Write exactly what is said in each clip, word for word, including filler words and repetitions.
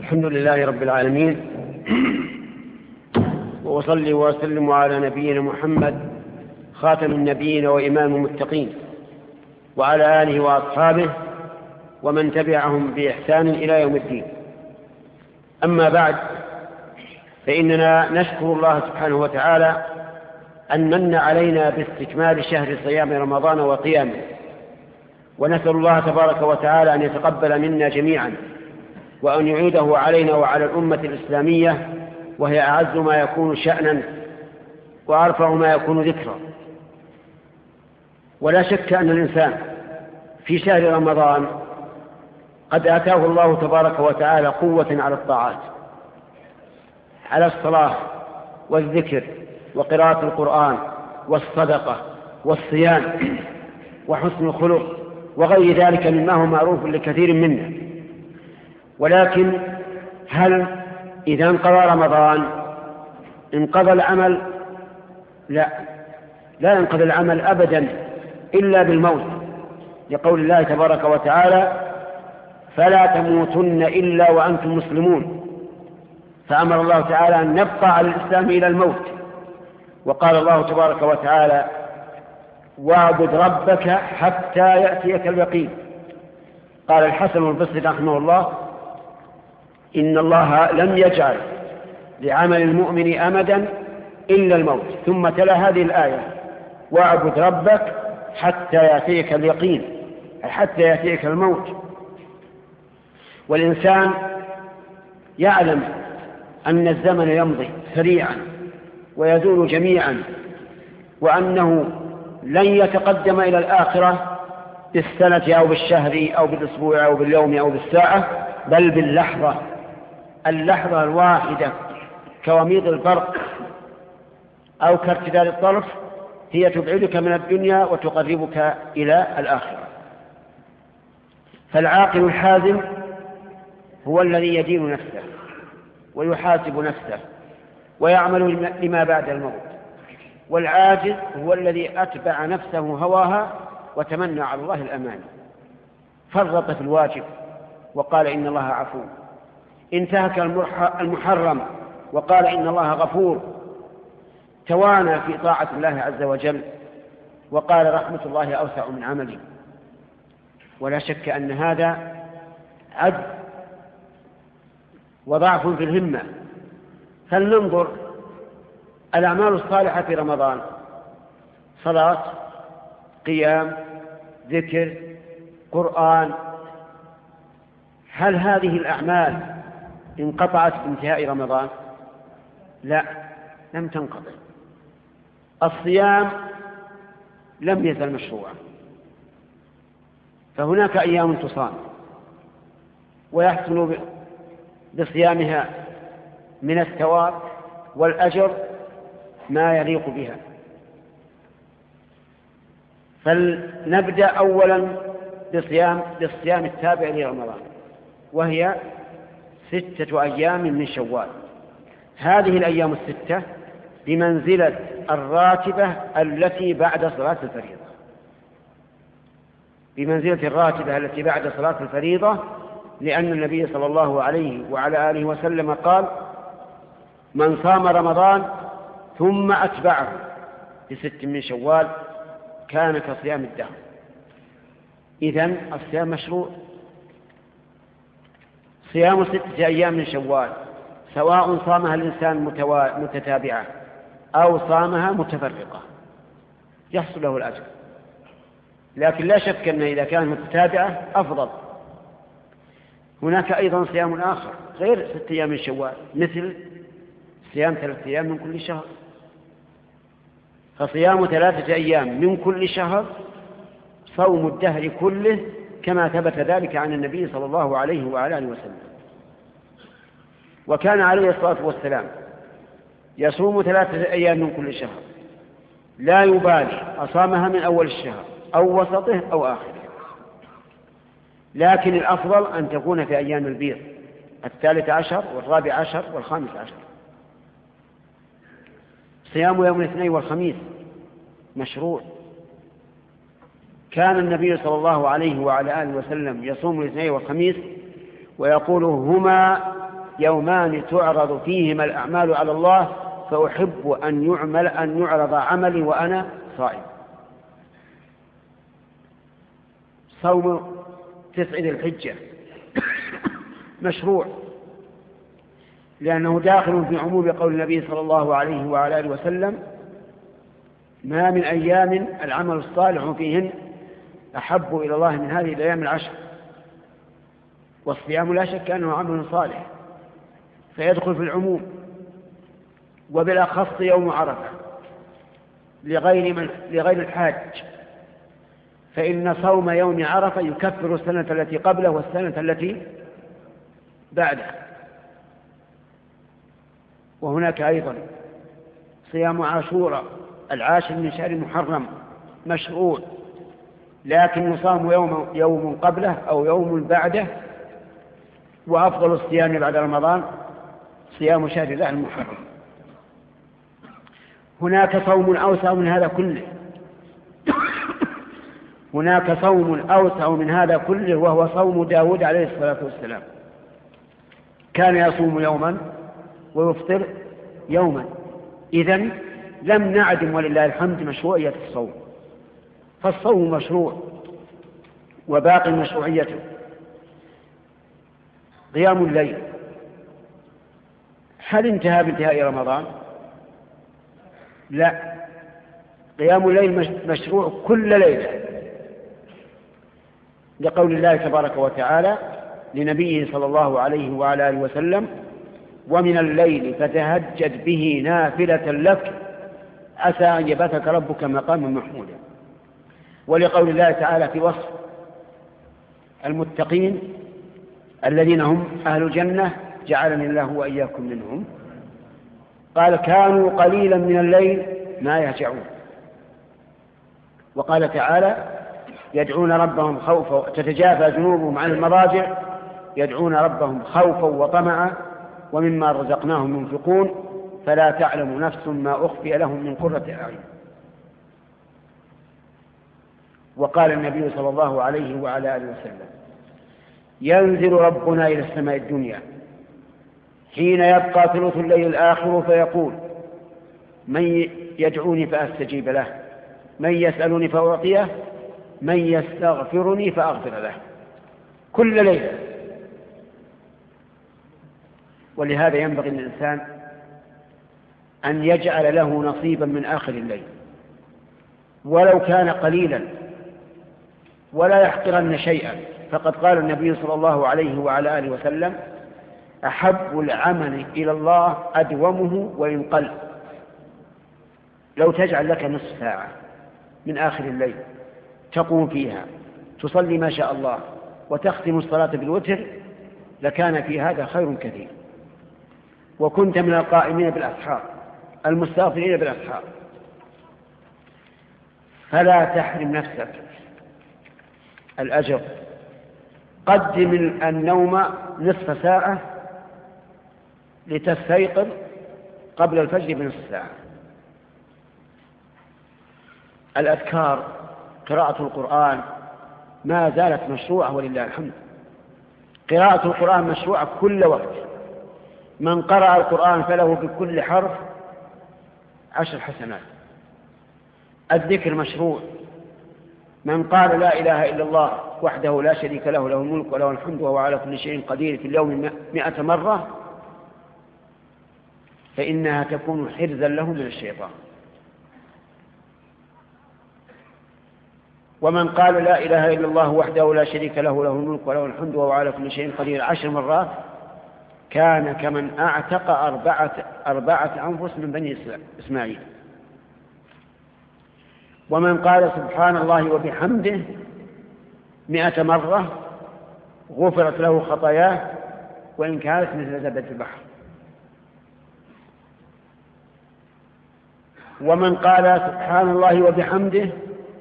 الحمد لله رب العالمين، وأصلي وأسلم على نبينا محمد خاتم النبيين وإمام المتقين، وعلى آله وأصحابه ومن تبعهم بإحسان إلى يوم الدين. أما بعد، فإننا نشكر الله سبحانه وتعالى أن من علينا باستكمال شهر صيام رمضان وقيامه، ونسأل الله تبارك وتعالى أن يتقبل منا جميعا، وأن يعيده علينا وعلى الأمة الإسلامية، وهي أعز ما يكون شأنا وأرفع ما يكون ذكرا. ولا شك أن الإنسان في شهر رمضان قد آتاه الله تبارك وتعالى قوة على الطاعات، على الصلاة والذكر وقراءة القرآن والصدقة والصيام وحسن الخلق وغير ذلك مما هو معروف لكثير منا. ولكن هل إذا انقضى رمضان انقضى العمل؟ لا، لا ينقضي العمل أبدا إلا بالموت، لقول الله تبارك وتعالى: فلا تموتن إلا وأنتم مسلمون. فأمر الله تعالى أن نبقى على الإسلام إلى الموت. وقال الله تبارك وتعالى: واعبد ربك حتى يأتيك اليقين. قال الحسن البصري رحمه الله: إن الله لم يجعل لعمل المؤمن أمدا إلا الموت. ثم تلا هذه الآية: واعبد ربك حتى يأتيك اليقين، أي حتى يأتيك الموت. والإنسان يعلم أن الزمن يمضي سريعا ويزول جميعا، وأنه لن يتقدم إلى الآخرة بالسنة أو بالشهر أو بالأسبوع أو باليوم أو بالساعة، بل باللحظة، اللحظة الواحدة كوميض البرق أو كارتداد الطرف، هي تبعدك من الدنيا وتقربك إلى الآخرة. فالعاقل الحازم هو الذي يدين نفسه ويحاسب نفسه ويعمل لما بعد الموت، والعاجز هو الذي أتبع نفسه هواها وتمنى على الله الأمان، فرط في الواجب وقال إن الله عفو، انتهك المحرم وقال إن الله غفور، توانى في طاعة الله عز وجل وقال رحمة الله أوسع من عملي. ولا شك أن هذا عجز وضعف في الهمة. فلننظر الأعمال الصالحة في رمضان: صلاة، قيام، ذكر، قرآن، هل هذه الأعمال انقطعت بانتهاء رمضان؟ لا، لم تنقطع. الصيام لم يزل مشروعا، فهناك أيام تصام ويحصل بصيامها من الثواب والأجر ما يليق بها. فلنبدأ أولا بصيام بالصيام التابع لرمضان، وهي ستة أيام من شوال. هذه الأيام الستة بمنزلة الراتبة التي بعد صلاة الفريضة، بمنزلة الراتبة التي بعد صلاة الفريضة، لأن النبي صلى الله عليه وعلى آله وسلم قال: من صام رمضان ثم أتبعه بست من شوال كان كصيام الدهر. إذن الصيام مشروع. صيام ستة أيام من شوال سواء صامها الإنسان متتابعة أو صامها متفرقة يحصل له الأجر، لكن لا شك أن إذا كانت متتابعة أفضل. هناك أيضا صيام آخر غير ستة أيام من شوال، مثل صيام ثلاثة أيام من كل شهر. فصيام ثلاثة أيام من كل شهر صوم الدهر كله، كما ثبت ذلك عن النبي صلى الله عليه وعلى آله وسلم. وكان عليه الصلاة والسلام يصوم ثلاثة أيام من كل شهر، لا يبالي أصامها من أول الشهر أو وسطه أو آخره، لكن الأفضل أن تكون في أيام البيض، الثالث عشر والرابع عشر والخامس عشر. صيام يوم الاثنين والخميس مشروع. كان النبي صلى الله عليه وعلى آله وسلم يصوم الاثنين والخميس ويقول: هما يومان تعرض فيهما الأعمال على الله فأحب أن يعمل أن يعرض عملي وأنا صائم. صوم تسع ذي الحجة مشروع لأنه داخل في عموم قول النبي صلى الله عليه وعلى آله وسلم: ما من أيام العمل الصالح فيهن أحب إلى الله من هذه الأيام العشر. والصيام لا شك أنه عمل صالح فيدخل في العموم، وبالأخص يوم عرفة لغير, من لغير الحاج، فإن صوم يوم عرفة يكفر السنة التي قبله والسنة التي بعده. وهناك أيضا صيام عاشوراء العاشر من شهر محرم مشروع، لكن يصام يوم, يوم قبله أو يوم بعده، وأفضل الصيام بعد رمضان صيام شهر الله المحرم. هناك صوم أوسع من هذا كله هناك صوم أوسع من هذا كله وهو صوم داود عليه الصلاة والسلام. كان يصوم يوما ويفطر يوما. إذن لم نعدم ولله الحمد مشروعية الصوم، فالصوم مشروع وباقي مشروعيته. قيام الليل هل انتهى بانتهاء رمضان؟ لا، قيام الليل مشروع كل ليلة، لقول الله تبارك وتعالى لنبيه صلى الله عليه وعلى آله وسلم: ومن الليل فتهجد به نافلة لك عسى أن يبعثك ربك مقاما محمودا. ولقول الله تعالى في وصف المتقين الذين هم أهل الجنة: جعلني الله وإياكم منهم، قال: كانوا قليلا من الليل ما يهجعون. وقال تعالى: يدعون ربهم خوفا تتجافى جنوبهم عن المضاجع يدعون ربهم خوفا وطمعا ومما رزقناهم ينفقون فلا تعلم نفس ما أخفي لهم من قرة أعين. وقال النبي صلى الله عليه وعلى آله وسلم: ينزل ربنا إلى السماء الدنيا حين يبقى ثلث الليل الآخر فيقول: من يدعوني فأستجيب له، من يسألني فأعطيه، من يستغفرني فأغفر له، كل ليلة. ولهذا ينبغي للإنسان أن يجعل له نصيبا من آخر الليل ولو كان قليلا، ولا يحقرن شيئا. فقد قال النبي صلى الله عليه وعلى آله وسلم: أحب العمل إلى الله أدومه وإن قل. لو تجعل لك نصف ساعة من آخر الليل تقوم فيها تصلي ما شاء الله وتختم الصلاة بالوتر لكان في هذا خير كثير، وكنت من القائمين بالأسحار المستغفرين بالأسحار. فلا تحرم نفسك الأجر. قدم النوم نصف ساعة لتستيقظ قبل الفجر بنصف ساعة. الأذكار، قراءة القرآن ما زالت مشروعة ولله الحمد. قراءة القرآن مشروعة كل وقت. من قرأ القرآن فله بكل حرف عشر حسنات. الذكر مشروع. من قال لا إله إلا الله وحده لا شريك له له الملك وله الحمد وهو على كل شيء قدير في اليوم مئة مرة فإنها تكون حرزا له من الشيطان. ومن قال لا إله إلا الله وحده لا شريك له له الملك وله الحمد وهو على كل شيء قدير عشر مرات كان كمن أعتق أربعة, أربعة أنفس من بني إسماعيل. ومن قال سبحان الله وبحمده مئة مرة غفرت له خطاياه وإن كانت مثل زبد البحر. ومن قال سبحان الله وبحمده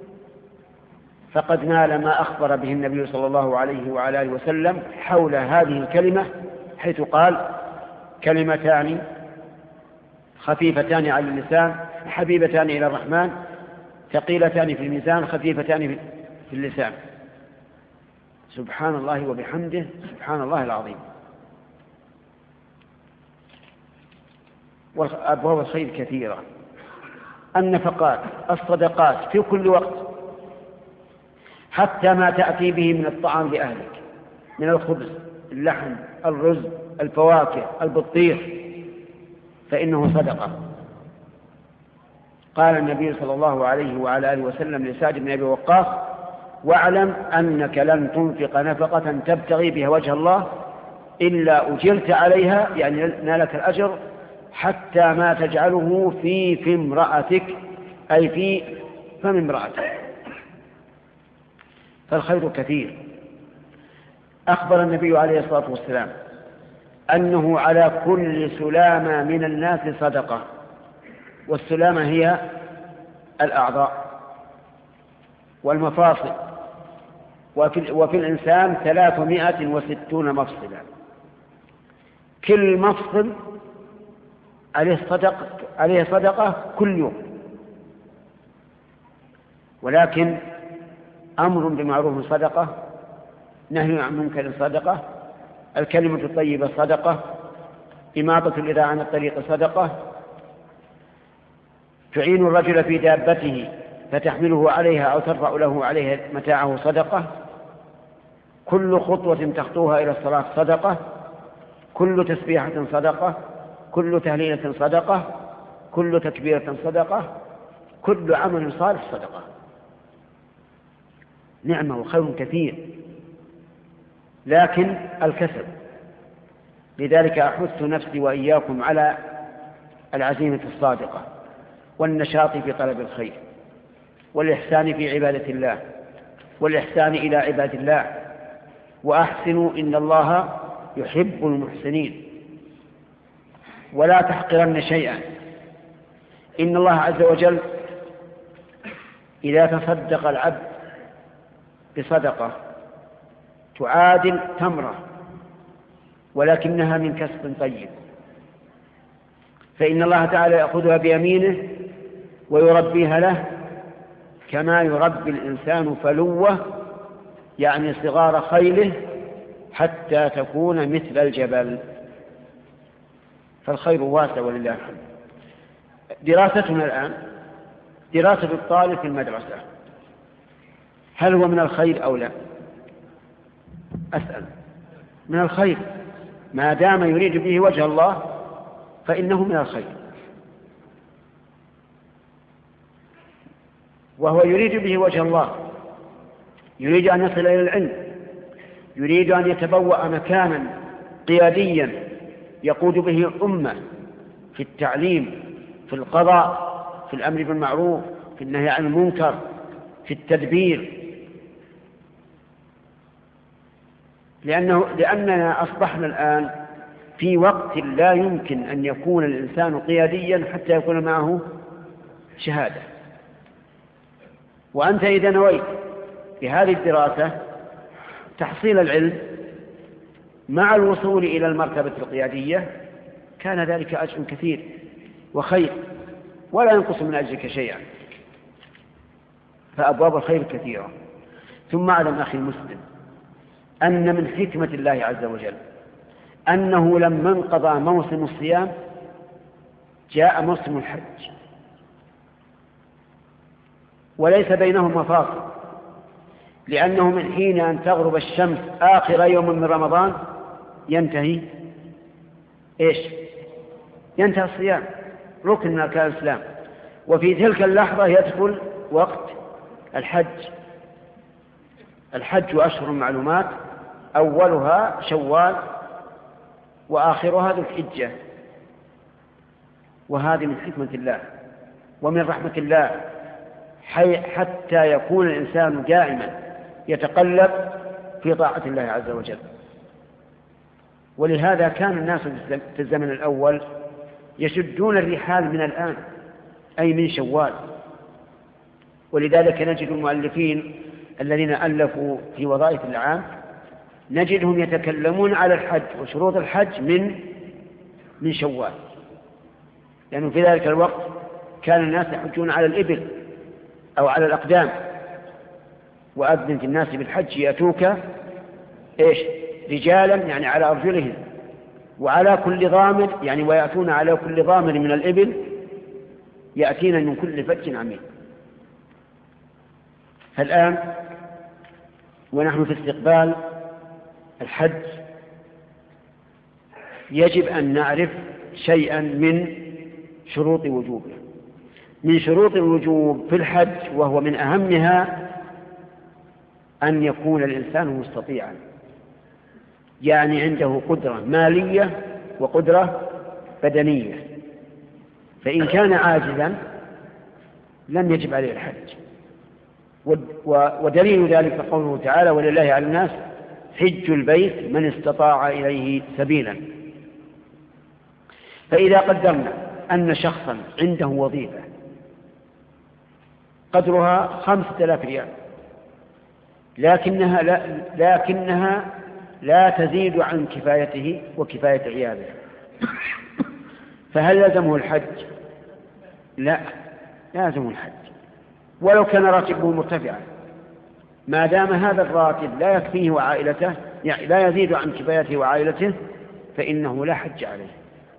فقد نال ما أخبر به النبي صلى الله عليه وعلى آله وسلم حول هذه الكلمة، حيث قال: كلمتان خفيفتان على اللسان حبيبتان إلى الرحمن ثقيلتان في الميزان خفيفتان في اللسان. سبحان الله وبحمده سبحان الله العظيم. وأبواب الخير كثيرة. النفقات، الصدقات في كل وقت، حتى ما تأتي به من الطعام لأهلك من الخبز، اللحم، الرز، الفواكه، البطيخ، فإنه صدقة. قال النبي صلى الله عليه وعلى آله وسلم لسعد بن أبي وقاص: واعلم أنك لن تنفق نفقة تبتغي بها وجه الله إلا أجرت عليها، يعني نالك الأجر، حتى ما تجعله في في امرأتك، أي في فم امرأتك. فالخير كثير. أخبر النبي عليه الصلاة والسلام أنه على كل سلامة من الناس صدقة، والسلامة هي الأعضاء والمفاصل، وفي, وفي الإنسان ثلاثمائة وستون مفصلا، كل مفصل عليه صدقة, عليه صدقة كل يوم. ولكن أمر بمعروف صدقة، نهي عن منكر صدقة، الكلمة الطيبة صدقة، إماطة الإذى عن الطريق صدقة، تعين الرجل في دابته فتحمله عليها أو ترفع له عليها متاعه صدقة، كل خطوة تخطوها إلى الصلاة صدقة، كل تسبيحة صدقة، كل تهليلة صدقة، كل تكبيرة صدقة، كل عمل صالح صدقة. نعمة وخير كثير، لكن الكسل. لذلك أحث نفسي وإياكم على العزيمة الصادقة والنشاط في طلب الخير والإحسان في عبادة الله والإحسان إلى عباد الله، وأحسنوا إن الله يحب المحسنين، ولا تحقرن شيئا. إن الله عز وجل إذا تصدق العبد بصدقة تعادل تمرة ولكنها من كسب طيب، فإن الله تعالى يأخذها بيمينه ويربيها له كما يربي الإنسان فلوه، يعني صغار خيله، حتى تكون مثل الجبل. فالخير واسع ولله الحمد. دراستنا الآن دراسة الطالب في المدرسة، هل هو من الخير أو لا؟ أسأل. من الخير، ما دام يريد به وجه الله فإنه من الخير. وهو يريد به وجه الله، يريد أن يصل إلى العلم، يريد أن يتبوأ مكانا قياديا يقود به الأمة في التعليم، في القضاء، في الأمر بالمعروف، في النهي عن المنكر، في التدبير. لأنه لأننا أصبحنا الآن في وقت لا يمكن أن يكون الإنسان قياديا حتى يكون معه شهادة. وأنت إذا نويت بهذه الدراسة تحصيل العلم مع الوصول إلى المرتبة القيادية، كان ذلك أجر كثير وخير، ولا ينقص من أجرك شيئا. فأبواب الخير كثيرة. ثم أعلم أخي المسلم أن من حكمة الله عز وجل أنه لما انقضى موسم الصيام جاء موسم الحج، وليس بينهما فاصل، لأنه من حين أن تغرب الشمس آخر يوم من رمضان ينتهي إيش؟ ينتهي الصيام، ركن من أركان الإسلام، وفي تلك اللحظة يدخل وقت الحج. الحج أشهر معلومات، أولها شوال وآخرها ذو الحجة. وهذه من حكمة الله ومن رحمة الله، حتى يكون الإنسان دائما يتقلب في طاعة الله عز وجل. ولهذا كان الناس في الزمن الأول يشدون الرحال من الآن، أي من شوال. ولذلك نجد المؤلفين الذين ألفوا في وظائف العام نجدهم يتكلمون على الحج وشروط الحج من من شوال، لأنه في ذلك الوقت كان الناس يحجون على الإبل أو على الأقدام، وأذن في الناس بالحج يأتوك إيش؟ رجالا، يعني على أرجلهم، وعلى كل ضامر يعني ويأتون على كل ضامر من الإبل يأتين من كل فج عميق. فالآن ونحن في استقبال الحج يجب أن نعرف شيئا من شروط وجوبه. من شروط الوجوب في الحج وهو من أهمها أن يكون الإنسان مستطيعا، يعني عنده قدرة مالية وقدرة بدنية. فإن كان عاجزا لم يجب عليه الحج. ودليل ذلك قوله تعالى: ولله على الناس حج البيت من استطاع إليه سبيلا. فإذا قدرنا أن شخصا عنده وظيفة قدرها خمسة آلاف ريال لكنها لا, لكنها لا تزيد عن كفايته وكفاية عياله، فهل يلزمه الحج؟ لا، يلزمه الحج ولو كان راتبه مرتفعا، ما دام هذا الراتب لا يكفيه وعائلته، يعني لا يزيد عن كفايته وعائلته، فإنه لا حج عليه.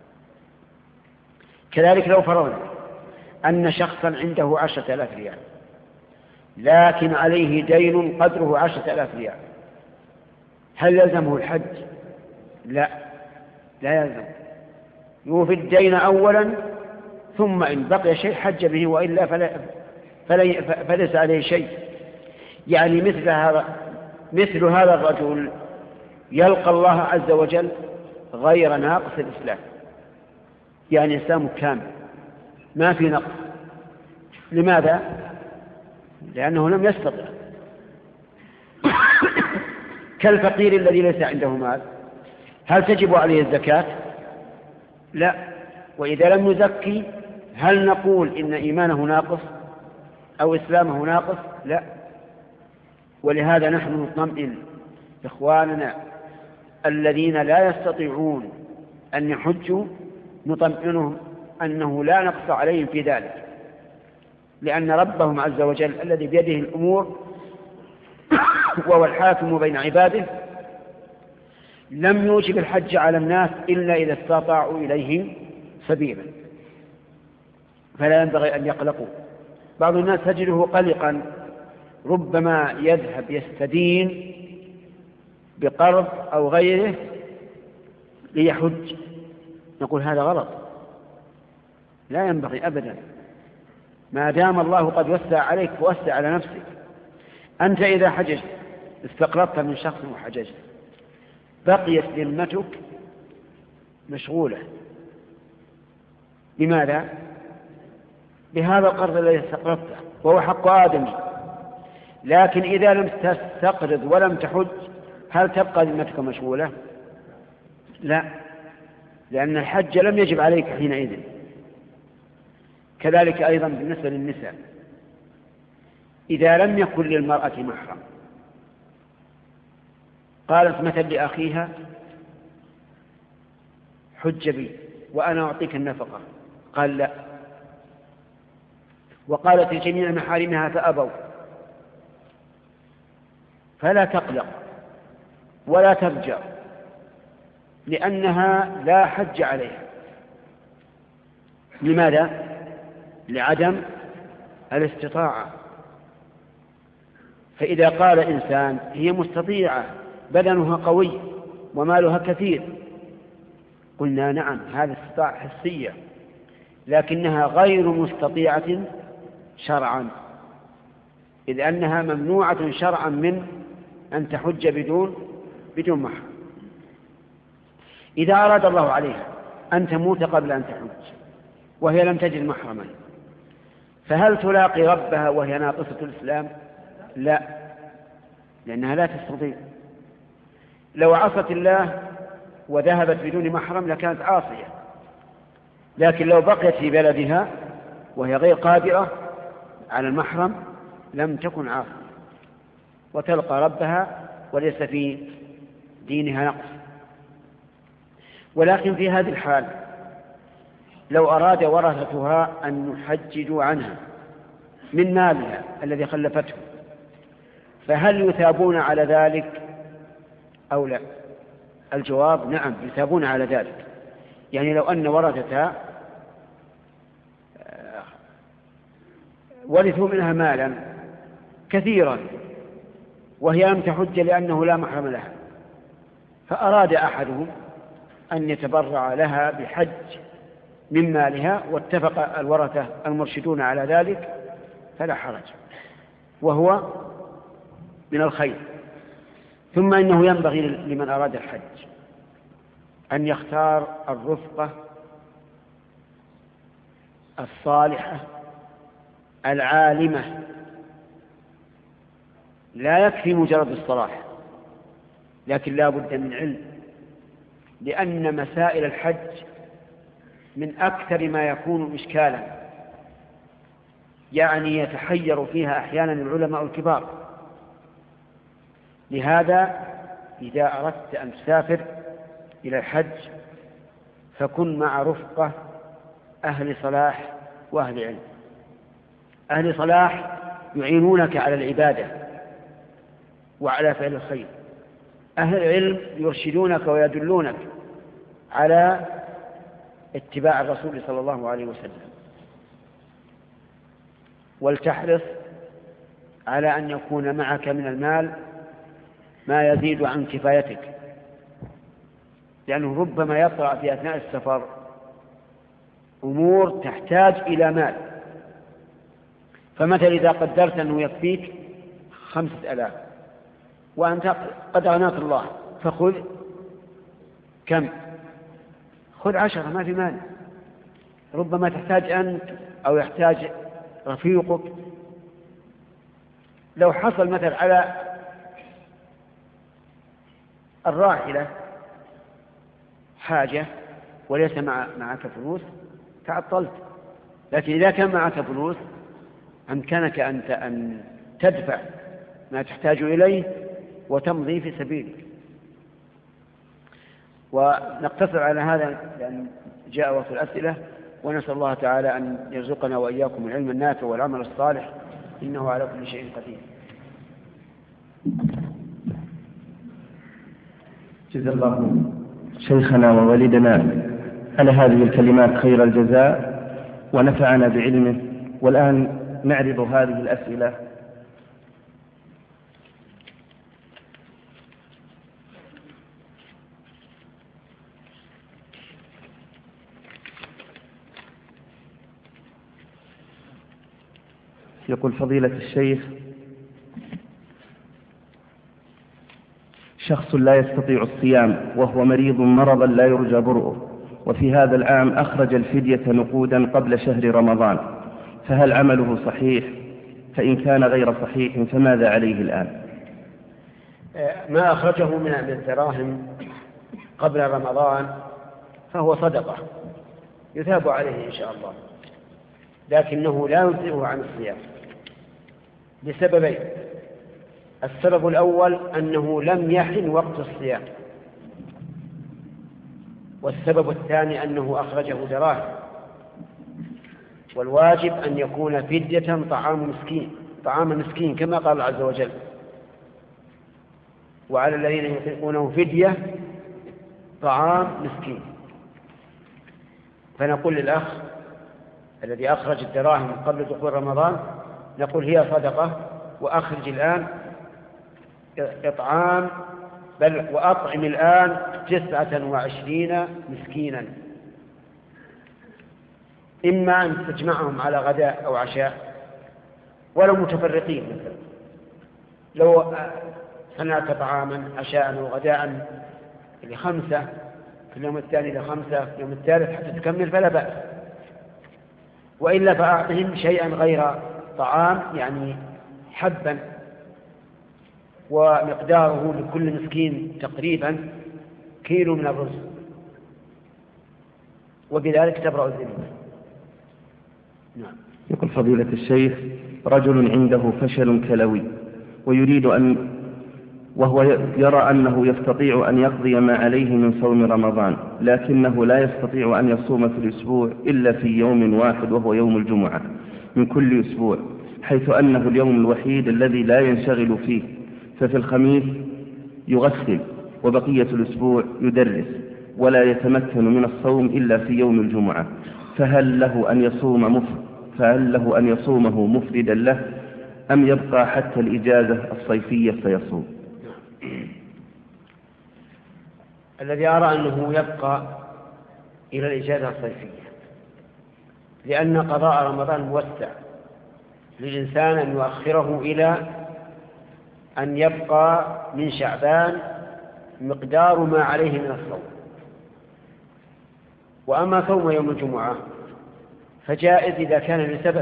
كذلك لو فرضنا أن شخصا عنده عشرة آلاف ريال لكن عليه دين قدره عشرة آلاف ريال، هل يلزمه الحج؟ لا، لا يلزم. يوفي الدين أولا ثم إن بقي شيء حج به، وإلا فلا فلا فليس عليه شيء. يعني مثل هذا مثل هذا الرجل يلقى الله عز وجل غير ناقص الإسلام، يعني إسلامه كامل ما في نقص. لماذا؟ لأنه لم يستطع. كالفقير الذي ليس عنده مال، هل تجب عليه الزكاة؟ لا. وإذا لم يزكي هل نقول إن إيمانه ناقص أو إسلامه ناقص؟ لا. ولهذا نحن نطمئن إخواننا الذين لا يستطيعون أن يحجوا، نطمئنهم أنه لا نقص عليهم في ذلك، لأن ربهم عز وجل الذي بيده الأمور وهو الحاكم بين عباده لم يوجب الحج على الناس إلا إذا استطاعوا إليه سبيلا، فلا ينبغي أن يقلقوا. بعض الناس تجده قلقا، ربما يذهب يستدين بقرض أو غيره ليحج، نقول هذا غلط، لا ينبغي أبدا. ما دام الله قد وسع عليك ووسع على نفسك. أنت إذا حججت استقرضت من شخص وحججت، بقيت ذمتك مشغولة. لماذا؟ بهذا القرض الذي استقرضته وهو حق آدمي. لكن إذا لم تستقرض ولم تحج هل تبقى ذمتك مشغولة؟ لا، لأن الحج لم يجب عليك حينئذ. كذلك أيضا بالنسبة للنساء، إذا لم يكن للمرأة محرم قالت مثل لأخيها حج بي وأنا أعطيك النفقة، قال لا، وقالت لجميع محارمها فأبوا، فلا تقلق ولا ترجع، لأنها لا حج عليها. لماذا؟ لعدم الاستطاعة. فإذا قال إنسان هي مستطيعة بدنها قوي ومالها كثير، قلنا نعم، هذا استطاعة حسية، لكنها غير مستطيعة شرعا، إذ أنها ممنوعة شرعا من أن تحج بدون بدون محرم. إذا أراد الله عليها أن تموت قبل أن تحج وهي لم تجد محرما، فهل تلاقي ربها وهي ناقصة الإسلام؟ لا، لأنها لا تستطيع. لو عصت الله وذهبت بدون محرم لكانت عاصية، لكن لو بقيت في بلدها وهي غير قادرة على المحرم لم تكن عاصية وتلقى ربها وليس في دينها نقص. ولكن في هذه الحال لو أراد ورثتها أن يحججوا عنها من مالها الذي خلفته، فهل يثابون على ذلك أو لا؟ الجواب نعم يثابون على ذلك. يعني لو أن ورثتها ورثوا منها مالا كثيرا وهي لم تحج لأنه لا محرم لها، فأراد أحدهم أن يتبرع لها بحج من مالها واتفق الورثة المرشدون على ذلك فلا حرج، وهو من الخير. ثم إنه ينبغي لمن أراد الحج أن يختار الرفقة الصالحة العالمة، لا يكفي مجرد الصلاح، لكن لا بد من علم، لأن مسائل الحج من أكثر ما يكون إشكالا، يعني يتحير فيها أحيانا العلماء الكبار. لهذا إذا أردت أن تسافر إلى الحج فكن مع رفقة أهل صلاح وأهل علم. أهل صلاح يعينونك على العبادة وعلى فعل الخير، أهل العلم يرشدونك ويدلونك على اتباع الرسول صلى الله عليه وسلم. ولتحرص على أن يكون معك من المال ما يزيد عن كفايتك، لأنه ربما يطرأ في أثناء السفر أمور تحتاج إلى مال. فمثلا إذا قدرت أنه يكفيك خمسة ألاف وأنت قد أغناك الله، فخذ كم؟ خذ عشرة، ما في مال. ربما تحتاج أنت أو يحتاج رفيقك. لو حصل مثل على الراحلة حاجة وليس مع معك فلوس تعطلت، لكن إذا كان معك فلوس أمكنك أنت أن تدفع ما تحتاج إليه وتمضي في سبيلك. ونقتصر على هذا لأن جاء وقت الأسئلة، ونسأل الله تعالى أن يرزقنا وإياكم العلم النافع والعمل الصالح، إنه على كل شيء قدير. جزا الله شيخنا ووالدنا على هذه الكلمات خير الجزاء ونفعنا بعلمه. والآن نعرض هذه الأسئلة. يقول فضيلة الشيخ: شخص لا يستطيع الصيام وهو مريض مرضا لا يرجى برؤه، وفي هذا العام أخرج الفدية نقودا قبل شهر رمضان، فهل عمله صحيح؟ فإن كان غير صحيح فماذا عليه الآن؟ ما أخرجه من الدراهم قبل رمضان فهو صدقة يثاب عليه إن شاء الله، لكنه لا يجزئه عن الصيام لسببين. السبب الأول أنه لم يحن وقت الصيام، والسبب الثاني أنه أخرجه دراهم، والواجب أن يكون فدية طعام مسكين طعام مسكين كما قال الله عز وجل: وعلى الذين يطيقونه فدية طعام مسكين. فنقول للأخ الذي أخرج الدراهم قبل دخول رمضان، نقول هي صدقة، وأخرج الآن إطعام، بل وأطعم الآن تسعة وعشرين مسكينا، إما أن تجمعهم على غداء أو عشاء ولو متفرقين. مثلا لو صنعت طعاما عشاء وغداء لخمسة في اليوم الثاني لخمسة في اليوم الثالث حتى تكمل فلا بأس، وإلا فأعطهم شيئا غير طعام، يعني حبا ومقداره لكل مسكين تقريبا كيلو من الرز، وبذلك تبرأ الذمة. نعم. يقول فضيلة الشيخ: رجل عنده فشل كلوي ويريد أن وهو يرى أنه يستطيع أن يقضي ما عليه من صوم رمضان، لكنه لا يستطيع أن يصوم في الأسبوع إلا في يوم واحد وهو يوم الجمعة من كل أسبوع، حيث أنه اليوم الوحيد الذي لا ينشغل فيه، ففي الخميس يغسل وبقية الأسبوع يدرس ولا يتمكن من الصوم إلا في يوم الجمعة، فهل له أن يصوم مفرد فهل له أن يصومه مفردا له أم يبقى حتى الإجازة الصيفية فيصوم؟ الذي أرى أنه يبقى إلى الإجازة الصيفية، لأن قضاء رمضان موسع للإنسان أن يؤخره إلى أن يبقى من شعبان مقدار ما عليه من الصوم. وأما صوم يوم الجمعة فجائز إذا كان لسبب،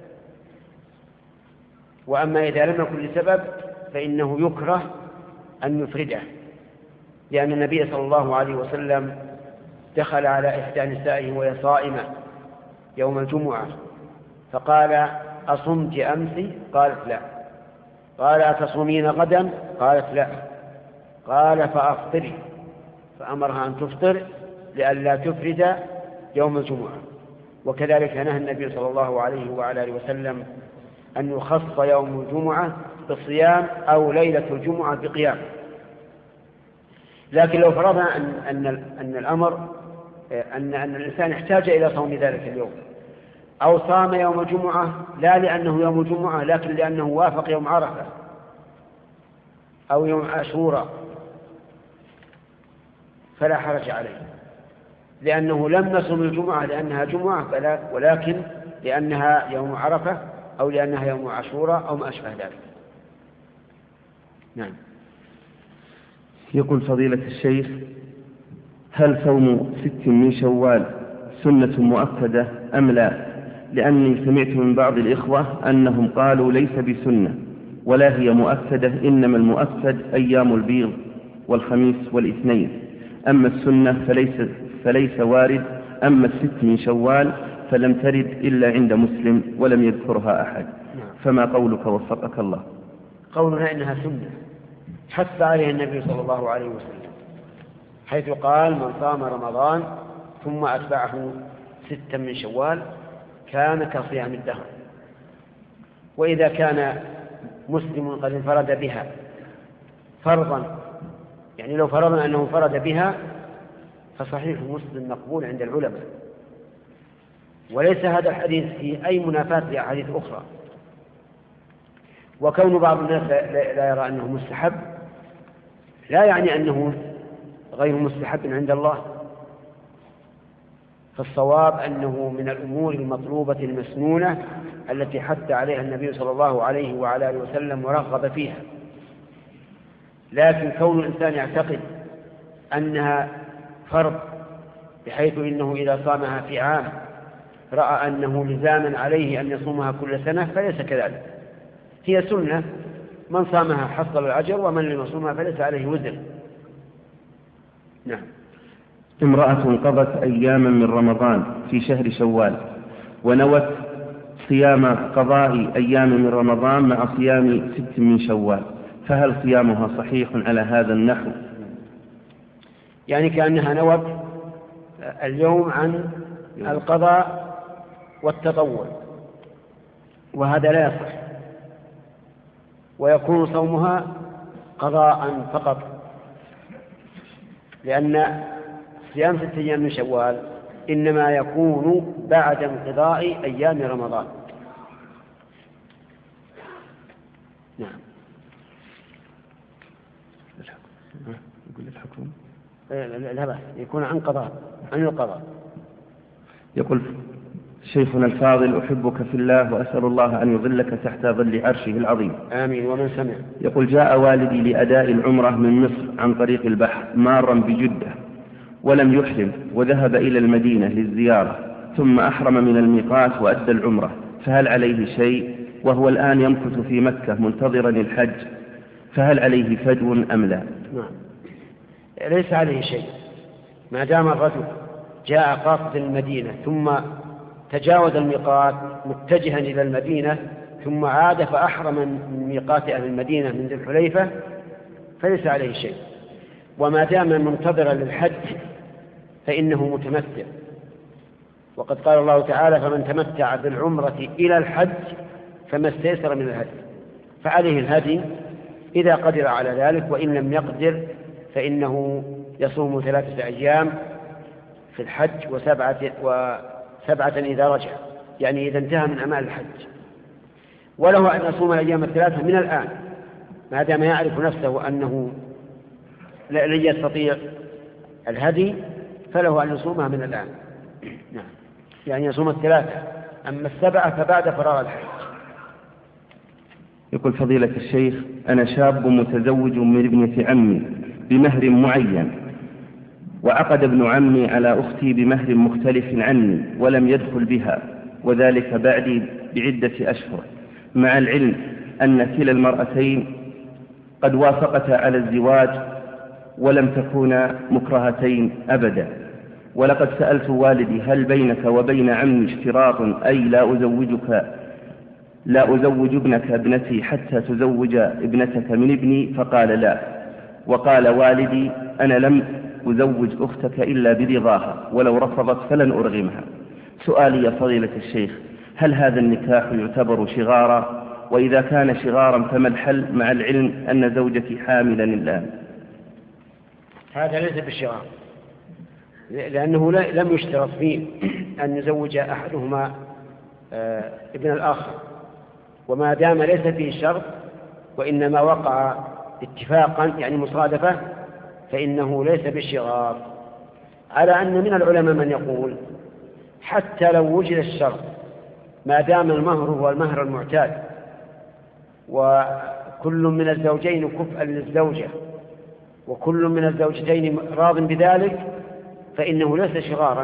وأما إذا لم يكن لسبب فإنه يكره أن يفرده، لأن النبي صلى الله عليه وسلم دخل على إحدى نسائه وهي صائمة يوم الجمعة فقال: أصمت أمس؟ قالت: لا. قال: أتصومين غدا؟ قالت: لا. قال: فأفطري، فأمرها أن تفطر لئلا تفرد يوم الجمعة. وكذلك نهى النبي صلى الله عليه وعلى آله وسلم أن يخص يوم الجمعة بالصيام أو ليلة الجمعة بقيام. لكن لو فرضنا أن, أن, أن الأمر أن, أن الإنسان احتاج إلى صوم ذلك اليوم، أو صام يوم الجمعة لا لأنه يوم الجمعة لكن لأنه وافق يوم عرفة أو يوم عاشوراء، فلا حرج عليه، لأنه لم نصم الجمعة لأنها جمعة ولكن لأنها يوم عرفة أو لأنها يوم عاشوراء أو ما أشبه ذلك. نعم. يقول فضيلة الشيخ: هل صوم ست من شوال سنة مؤكدة أم لا؟ لأني سمعت من بعض الإخوة أنهم قالوا ليس بسنة ولا هي مؤكدة، إنما المؤكد أيام البيض والخميس والاثنين، أما السنة فليس, فليس وارد، أما الست من شوال فلم ترد إلا عند مسلم ولم يذكرها أحد. فما قولك وفقك الله؟ قولنا إنها سنة حث عليه النبي صلى الله عليه وسلم، حيث قال: من صام رمضان ثم أتبعه ستا من شوال كان كصيام الدهر. وإذا كان مسلم قد انفرد بها فرضا، يعني لو فرضنا أنه انفرد بها فصحيح مسلم مقبول عند العلماء، وليس هذا الحديث في أي منافاة لأحاديث أخرى. وكون بعض الناس لا يرى أنه مستحب لا يعني أنه غير مستحب عند الله، فالصواب أنه من الأمور المطلوبة المسنونة التي حث عليها النبي صلى الله عليه وعلى آله وسلم ورغب فيها. لكن كون الإنسان يعتقد أنها فرض بحيث إنه إذا صامها في عام رأى أنه لزاما عليه أن يصومها كل سنة فليس كذلك، هي سنة، من صامها حصل الأجر ومن لم يصومها فليس عليه وزر. نعم. امرأة قضت أياما من رمضان في شهر شوال ونوت صيام قضاء أيام من رمضان مع صيام ست من شوال، فهل صيامها صحيح على هذا النحو؟ يعني كأنها نوت اليوم عن القضاء والتطوع، وهذا لا يصح، ويكون صومها قضاء فقط، لأن صيام ست أيام من شوال إنما يكون بعد انقضاء أيام رمضان. نعم. يقول الحكم لا بأس يكون عن قضاء عن القضاء. يقول شيخنا الفاضل: أحبك في الله وأسأل الله أن يظلك تحت ظل عرشه العظيم. آمين. ومن سمع. يقول: جاء والدي لأداء العمرة من مصر عن طريق البحر مارا بجدة ولم يحرم، وذهب إلى المدينة للزيارة ثم أحرم من الميقات وأدى العمرة، فهل عليه شيء؟ وهو الآن يمكث في مكة منتظرا الحج، فهل عليه فدو أم لا؟ نعم، ليس عليه شيء ما دام الرجل جاء قاصد المدينة ثم تجاوز الميقات متجها إلى المدينة ثم عاد فأحرم من ميقات أهل المدينة من ذي الحليفة فليس عليه شيء. وما دام منتظرا للحج فإنه متمتع، وقد قال الله تعالى: فمن تمتع بالعمرة إلى الحج فما استيسر من الهدي، فعليه الهدي إذا قدر على ذلك، وإن لم يقدر فإنه يصوم ثلاثة أيام في الحج وسبعة, وسبعة إذا رجع، يعني إذا انتهى من أعمال الحج. وله أن يصوم الأيام الثلاثة من الآن ما دام يعرف نفسه أنه لن يستطيع الهدي، فله أن يصومها من الآن. نعم، يعني يصوم الثلاثة. أما السبعة فبعد فراغ الحج. يقول فضيلة الشيخ: أنا شاب متزوج من ابنة عمي بمهر معين، وعقد ابن عمي على أختي بمهر مختلف عني ولم يدخل بها، وذلك بعدي بعدة أشهر، مع العلم أن كلا المرأتين قد وافقتا على الزواج ولم تكونا مكرهتين أبدا. ولقد سألت والدي: هل بينك وبين عمي اشتراط أي لا أزوجك لا أزوج ابنك ابنتي حتى تزوج ابنتك من ابني؟ فقال لا. وقال والدي: أنا لم أزوج أختك إلا برضاها، ولو رفضت فلن أرغمها. سؤالي يا فضيلة الشيخ: هل هذا النكاح يعتبر شغارا؟ وإذا كان شغارا فما الحل مع العلم أن زوجتي حاملا الآن؟ هذا ليس بالشغار، لأنه لم يشترط فيه أن يزوج أحدهما ابن الآخر، وما دام ليس فيه شرط وإنما وقع اتفاقا يعني مصادفة فإنه ليس بالشغار. على أن من العلماء من يقول حتى لو وجد الشرط ما دام المهر هو المهر المعتاد وكل من الزوجين كفءا للزوجة وكل من الزوجتين راض بذلك فإنه ليس شغارا،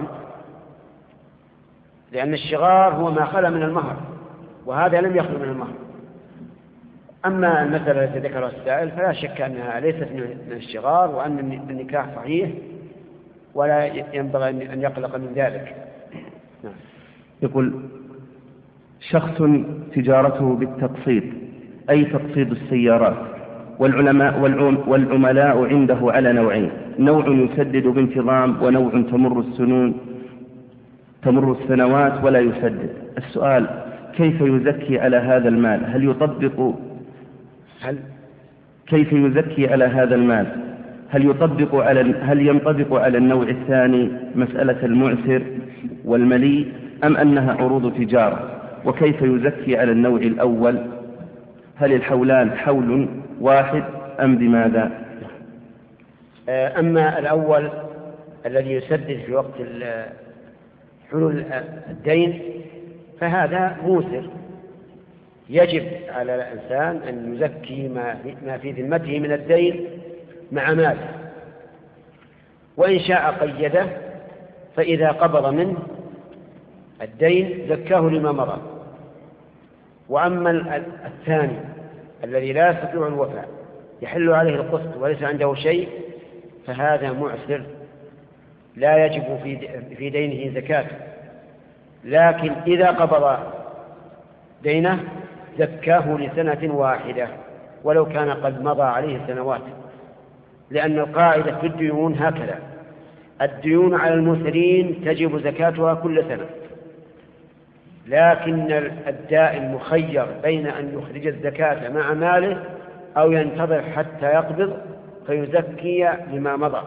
لأن الشغار هو ما خلا من المهر وهذا لم يخلو من المهر. أما المسألة التي ذكرها السائل فلا شك أنها ليست من الشغار، وأن النكاح صحيح ولا ينبغي أن يقلق من ذلك. يقول: شخص تجارته بالتقسيط، أي تقسيط السيارات، والعلماء والعملاء عنده على نوعين: نوع يسدد بانتظام، ونوع تمر السنون تمر السنوات ولا يسدد. السؤال: كيف يزكي على هذا المال؟ هل يطبق هل كيف يزكي على هذا المال؟ هل يطبق على هل ينطبق على النوع الثاني مسألة المعسر والمليء، أم أنها عروض تجارة؟ وكيف يزكي على النوع الأول؟ هل الحولان حول واحد أم بماذا؟ أما الأول الذي يسدد في وقت حلول الدين فهذا موسر، يجب على الإنسان أن يزكي ما في ذمته من الدين مع ماله، وإن شاء قيده، فإذا قبض منه الدين زكاه لما مضى. وأما الثاني الذي لا يستطيع الوفاء يحل عليه القسط وليس عنده شيء فهذا معسر لا يجب في دينه زكاة، لكن إذا قبض دينه زكاه لسنة واحدة ولو كان قد مضى عليه سنوات، لأن القاعدة في الديون هكذا: الديون على المسرين تجب زكاتها كل سنة، لكن الدائن مخير بين أن يخرج الزكاة مع ماله أو ينتظر حتى يقبض فيزكي لما مضى.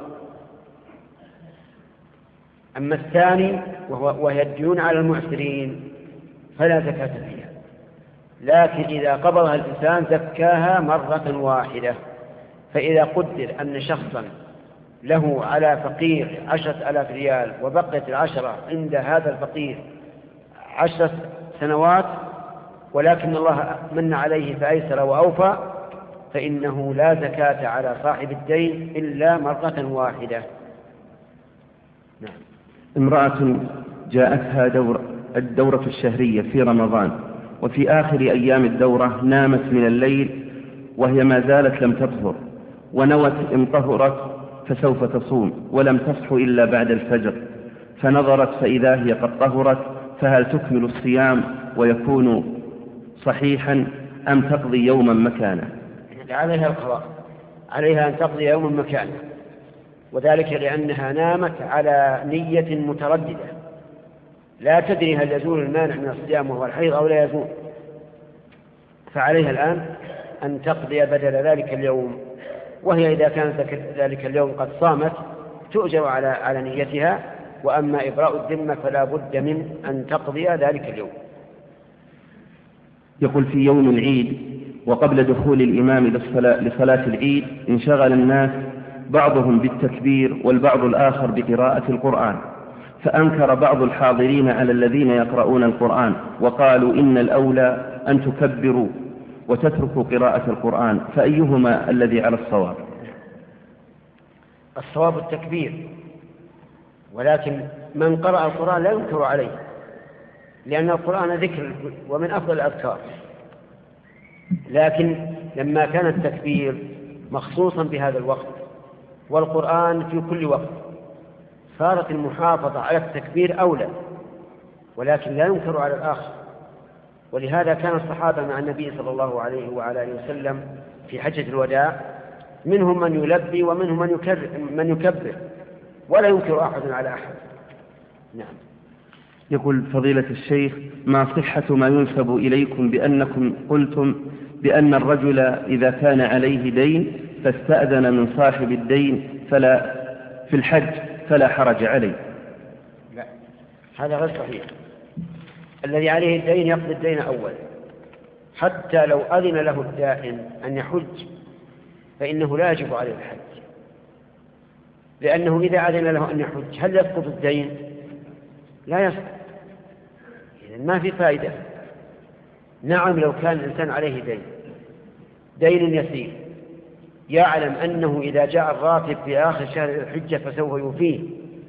أما الثاني وهي الديون على المعسرين فلا زكاة فيها، لكن إذا قبضها الإنسان زكاها مرة واحدة. فإذا قدر أن شخصا له على فقير عشرة آلاف ريال وبقيت العشرة عند هذا الفقير عشرة سنوات ولكن الله من عليه فأيسر وأوفى، فإنه لا زكاة على صاحب الدين إلا مرة واحدة. نعم. امرأة جاءتها دور الدورة الشهرية في رمضان، وفي آخر أيام الدورة نامت من الليل وهي ما زالت لم تطهر، ونوت إن طهرت فسوف تصوم، ولم تصح إلا بعد الفجر، فنظرت فإذا هي قد طهرت، فهل تكمل الصيام ويكون صحيحا أم تقضي يوما مكانه؟ عليها القضاء، عليها أن تقضي يوما مكانه، وذلك لأنها نامت على نية مترددة لا تدري هل يزول المانع من الصيام وهو الحيض أو لا يزول، فعليها الآن أن تقضي بدل ذلك اليوم وهي إذا كانت ذلك اليوم قد صامت تؤجر على على نيتها، وأما إبراء الذمة فلا بد من أن تقضي ذلك اليوم. يقول في يوم العيد وقبل دخول الإمام لصلاة العيد انشغل الناس بعضهم بالتكبير والبعض الآخر بقراءة القرآن، فأنكر بعض الحاضرين على الذين يقرؤون القرآن وقالوا إن الأولى أن تكبروا وتتركوا قراءة القرآن، فأيهما الذي على الصواب؟ الصواب التكبير، ولكن من قرأ القرآن لا ينكر عليه، لأن القرآن ذكر ومن أفضل الأذكار، لكن لما كان التكبير مخصوصا بهذا الوقت والقرآن في كل وقت صارت المحافظة على التكبير أولى، ولكن لا ينكر على الآخر. ولهذا كان الصحابة مع النبي صلى الله عليه وعلى آله وسلم في حجة الوداع منهم من يلبي ومنهم من يكبر, من يكبر ولا ينكر أحد على أحد. نعم. يقول فضيلة الشيخ: ما صحة ما ينسب إليكم بأنكم قلتم بأن الرجل إذا كان عليه دين فاستأذن من صاحب الدين فلا في الحج فلا حرج عليه؟ لا، هذا غير صحيح. الذي عليه الدين يقضي الدين أول، حتى لو أذن له الدائن أن يحج فإنه لا يجب عليه الحج، لأنه إذا أذن له أن يحج هل يسقط الدين؟ لا يسقط، إذن ما في فائدة. نعم، لو كان الإنسان عليه دين دين يسير يعلم أنه إذا جاء الراتب في آخر شهر الحجة فسوف يوفيه،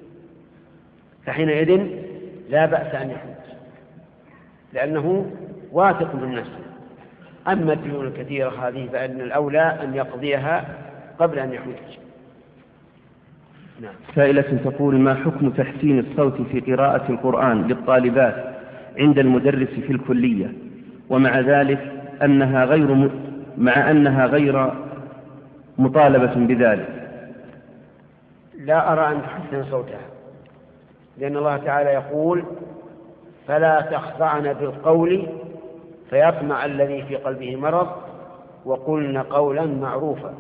فحينئذ لا بأس أن يحج لأنه واثق من نفسه. أما الديون الكثيرة هذه فإن الأولى أن يقضيها قبل أن يحج. نعم. سائلة تقول: ما حكم تحسين الصوت في قراءة القرآن للطالبات عند المدرس في الكلية، ومع ذلك أنها غير م... مع أنها غير مطالبة بذلك؟ لا أرى أن تحسن صوتها، لأن الله تعالى يقول: فلا تخضعن بالقول فيطمع الذي في قلبه مرض وقلن قولا معروفا.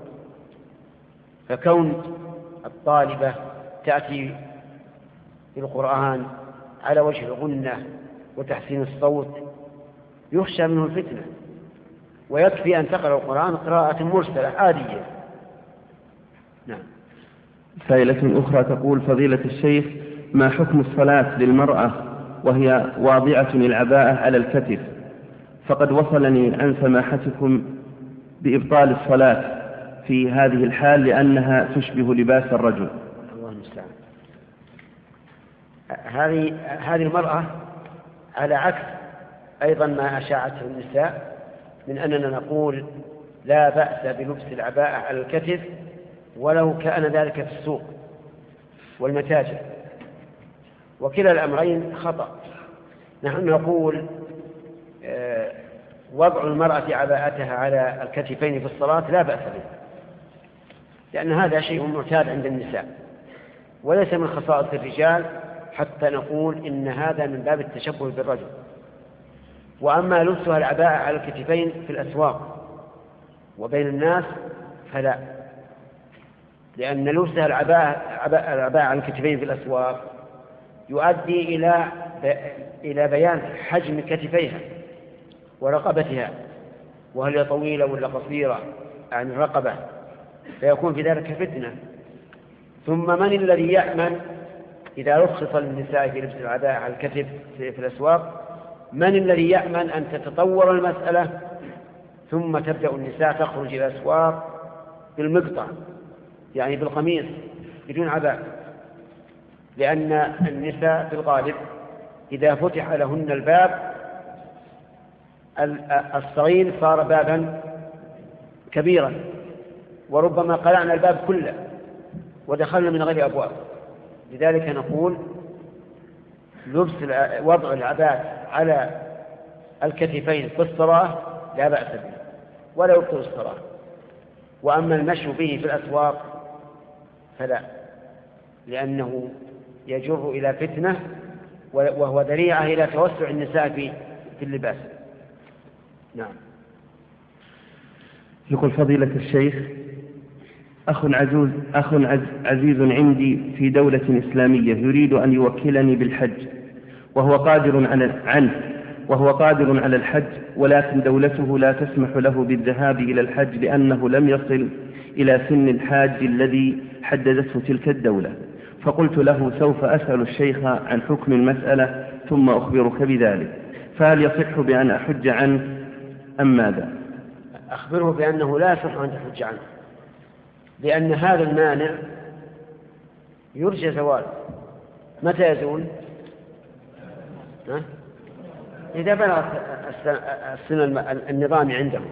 فكون الطالبة تأتي بالقرآن على وجه الغنة وتحسين الصوت يخشى منه الفتنة، ويكفي أن تقرأ القرآن قراءة مرسلة عادية. نعم. سائلة أخرى تقول: فضيلة الشيخ، ما حكم الصلاة للمرأة وهي واضعة العباءة على الكتف؟ فقد وصلني عن سماحتكم بإبطال الصلاة في هذه الحال لأنها تشبه لباس الرجل. الله المستعان. هذه هذه المرأة على عكس أيضا ما أشاعته النساء من أننا نقول لا بأس بلبس العباءة على الكتف ولو كان ذلك في السوق والمتاجر، وكلا الأمرين خطأ. نحن نقول وضع المرأة عباءتها على الكتفين في الصلاة لا بأس به، لأن هذا شيء معتاد عند النساء وليس من خصائص الرجال حتى نقول إن هذا من باب التشبه بالرجل. وأما لبسها العباءة على الكتفين في الأسواق وبين الناس فلا، لأن لبسها العباءة العباءة على الكتفين في الأسواق يؤدي إلى إلى بيان حجم كتفيها ورقبتها، وهل هي طويلة ولا قصيرة عن الرقبة، فيكون في ذلك فتنة. ثم من الذي يأمن إذا رخص للنساء في لبس العباءة على الكتف في الأسواق؟ من الذي يأمن أن تتطور المسألة ثم تبدأ النساء تخرج إلى الأسواق بالمقطع، يعني بالقميص بدون عباءة؟ لأن النساء في الغالب إذا فتح لهن الباب الصغير صار بابا كبيرا، وربما قلعنا الباب كله ودخلنا من غير أبواب. لذلك نقول لبس وضع العباءة على الكتفين في الصلاة لا بأس به ولا يبطل الصلاة. وأما المشي به في الأسواق فلا، لأنه يجر إلى فتنة وهو ذريعة إلى توسع النساء في اللباس. نعم. يقول فضيلة الشيخ: أخ عزوز أخ عز عزيز عندي في دولة إسلامية يريد أن يوكلني بالحج وهو قادر على عنه وهو قادر على الحج، ولكن دولته لا تسمح له بالذهاب إلى الحج لأنه لم يصل إلى سن الحاج الذي حددته تلك الدولة. فقلت له سوف أسأل الشيخ عن حكم المسألة ثم أخبرك بذلك، فهل يصح بأن أحج عنه أم ماذا؟ أخبره بأنه لا يصح أن تحج عنه، لأن هذا المانع يرجى زواله. متى يزول؟ إذا بلغ السن النظامي عندهم.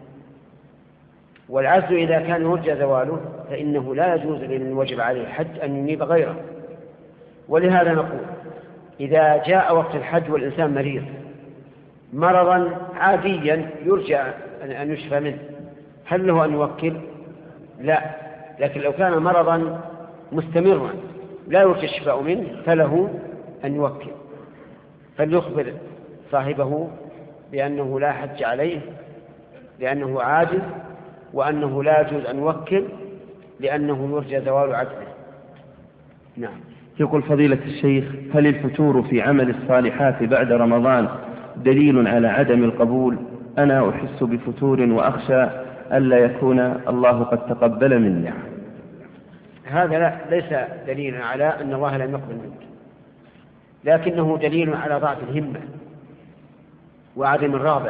والعزل إذا كان يرجى زواله فإنه لا يجوز لمن وجب عليه الحج أن ينيب غيره. ولهذا نقول إذا جاء وقت الحج والإنسان مريض مرضا عاديا يرجى أن يشفى منه، هل له أن يوكل؟ لا. لكن لو كان مرضا مستمرا لا يرجى الشفاء منه فله أن يوكل، فليخبر صاحبه بأنه لا حج عليه لأنه عاجز، وأنه لا يجوز أن يوكل لأنه يرجى زوال عجزه. نعم. يقول فضيلة الشيخ: هل الفتور في عمل الصالحات بعد رمضان دليل على عدم القبول؟ أنا أحس بفتور وأخشى ألا يكون الله قد تقبل مني. هذا لا ليس دليلا على أن الله لم يقبل منك، لكنه دليل على ضعف الهمة وعدم الرغبة.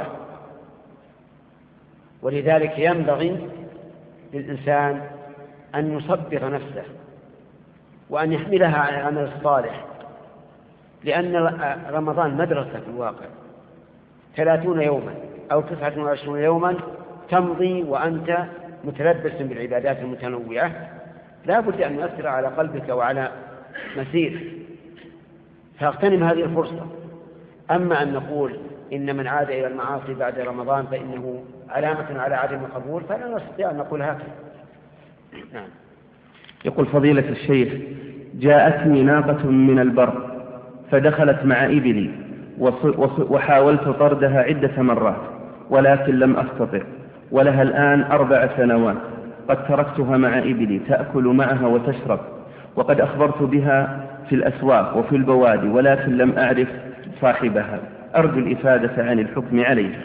ولذلك ينبغي للإنسان أن يصبر نفسه وأن يحملها على العمل الصالح، لأن رمضان مدرسة في الواقع، ثلاثون يوما أو تسعة وعشرون يوما تمضي وأنت متلبس بالعبادات المتنوعة، لا بد أن يؤثر على قلبك وعلى مسيرك، فاغتنم هذه الفرصة. أما أن نقول إن من عاد إلى المعاصي بعد رمضان فإنه علامة على عدم القبول، فلا نستطيع أن نقول هكذا. نعم. يقول فضيلة الشيخ: جاءتني ناقة من البر فدخلت مع إبلي وحاولت طردها عدة مرات ولكن لم أستطع، ولها الآن أربع سنوات، قد تركتها مع إبلي تأكل معها وتشرب، وقد أخبرت بها في الأسواق وفي البوادي ولكن لم أعرف صاحبها، أرجو الإفادة عن الحكم عليها.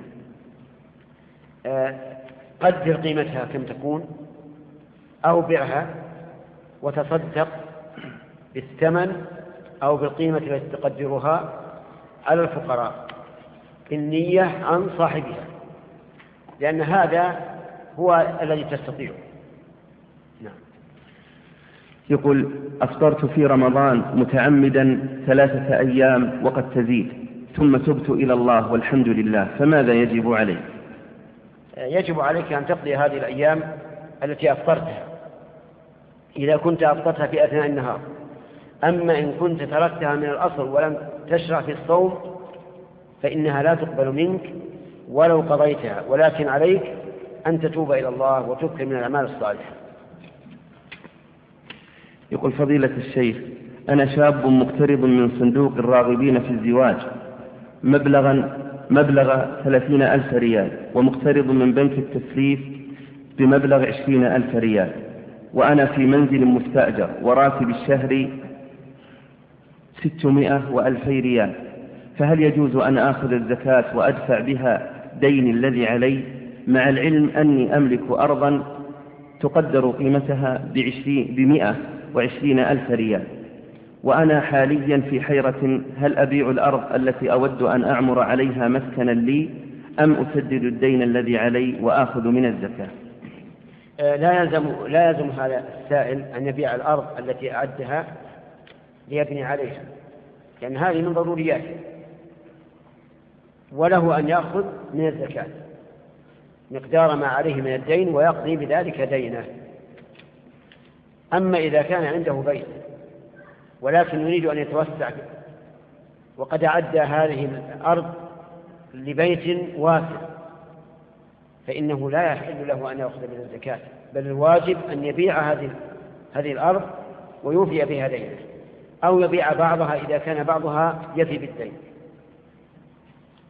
أه قدر قيمتها كم تكون أو بيعها وتصدق بالثمن أو بالقيمة التي تقدرها على الفقراء بالنية عن صاحبها، لأن هذا هو الذي تستطيع. نعم. يقول: أفطرت في رمضان متعمدا ثلاثة أيام وقد تزيد، ثم تبت إلى الله والحمد لله، فماذا يجب علي؟ يجب عليك أن تقضي هذه الأيام التي أفطرتها إذا كنت أفطرتها في أثناء النهار. أما إن كنت تركتها من الأصل ولم تشرع في الصوم فإنها لا تقبل منك ولو قضيتها، ولكن عليك أن تتوب إلى الله وتكثر من الأعمال الصالحة. يقول فضيلة الشيخ: أنا شاب مقترض من صندوق الراغبين في الزواج مبلغا مبلغ ثلاثين ألف ريال، ومقترض من بنك التسليف بمبلغ عشرين ألف ريال، وأنا في منزل مستأجر وراتب الشهري ستمائة وألفي ريال، فهل يجوز أن آخذ الزكاة وأدفع بها دين الذي علي، مع العلم أني أملك أرضا تقدر قيمتها بمائة وعشرين ألف ريال، وأنا حاليا في حيرة، هل أبيع الأرض التي أود أن أعمر عليها مسكنا لي أم أسدد الدين الذي علي وآخذ من الزكاة؟ لا يلزم لا يلزم هذا السائل أن يبيع الأرض التي أعدها ليبني عليها، لأن هذه من ضرورياته، وله أن يأخذ من الزكاة مقدار ما عليه من الدين ويقضي بذلك دينه. أما إذا كان عنده بيت ولكن يريد أن يتوسع وقد أعد هذه الأرض لبيت واسع فإنه لا يحل له أن يأخذ من الزكاة، بل الواجب أن يبيع هذه هذه الأرض ويوفي بها دينه، أو يبيع بعضها إذا كان بعضها يفي بالدين.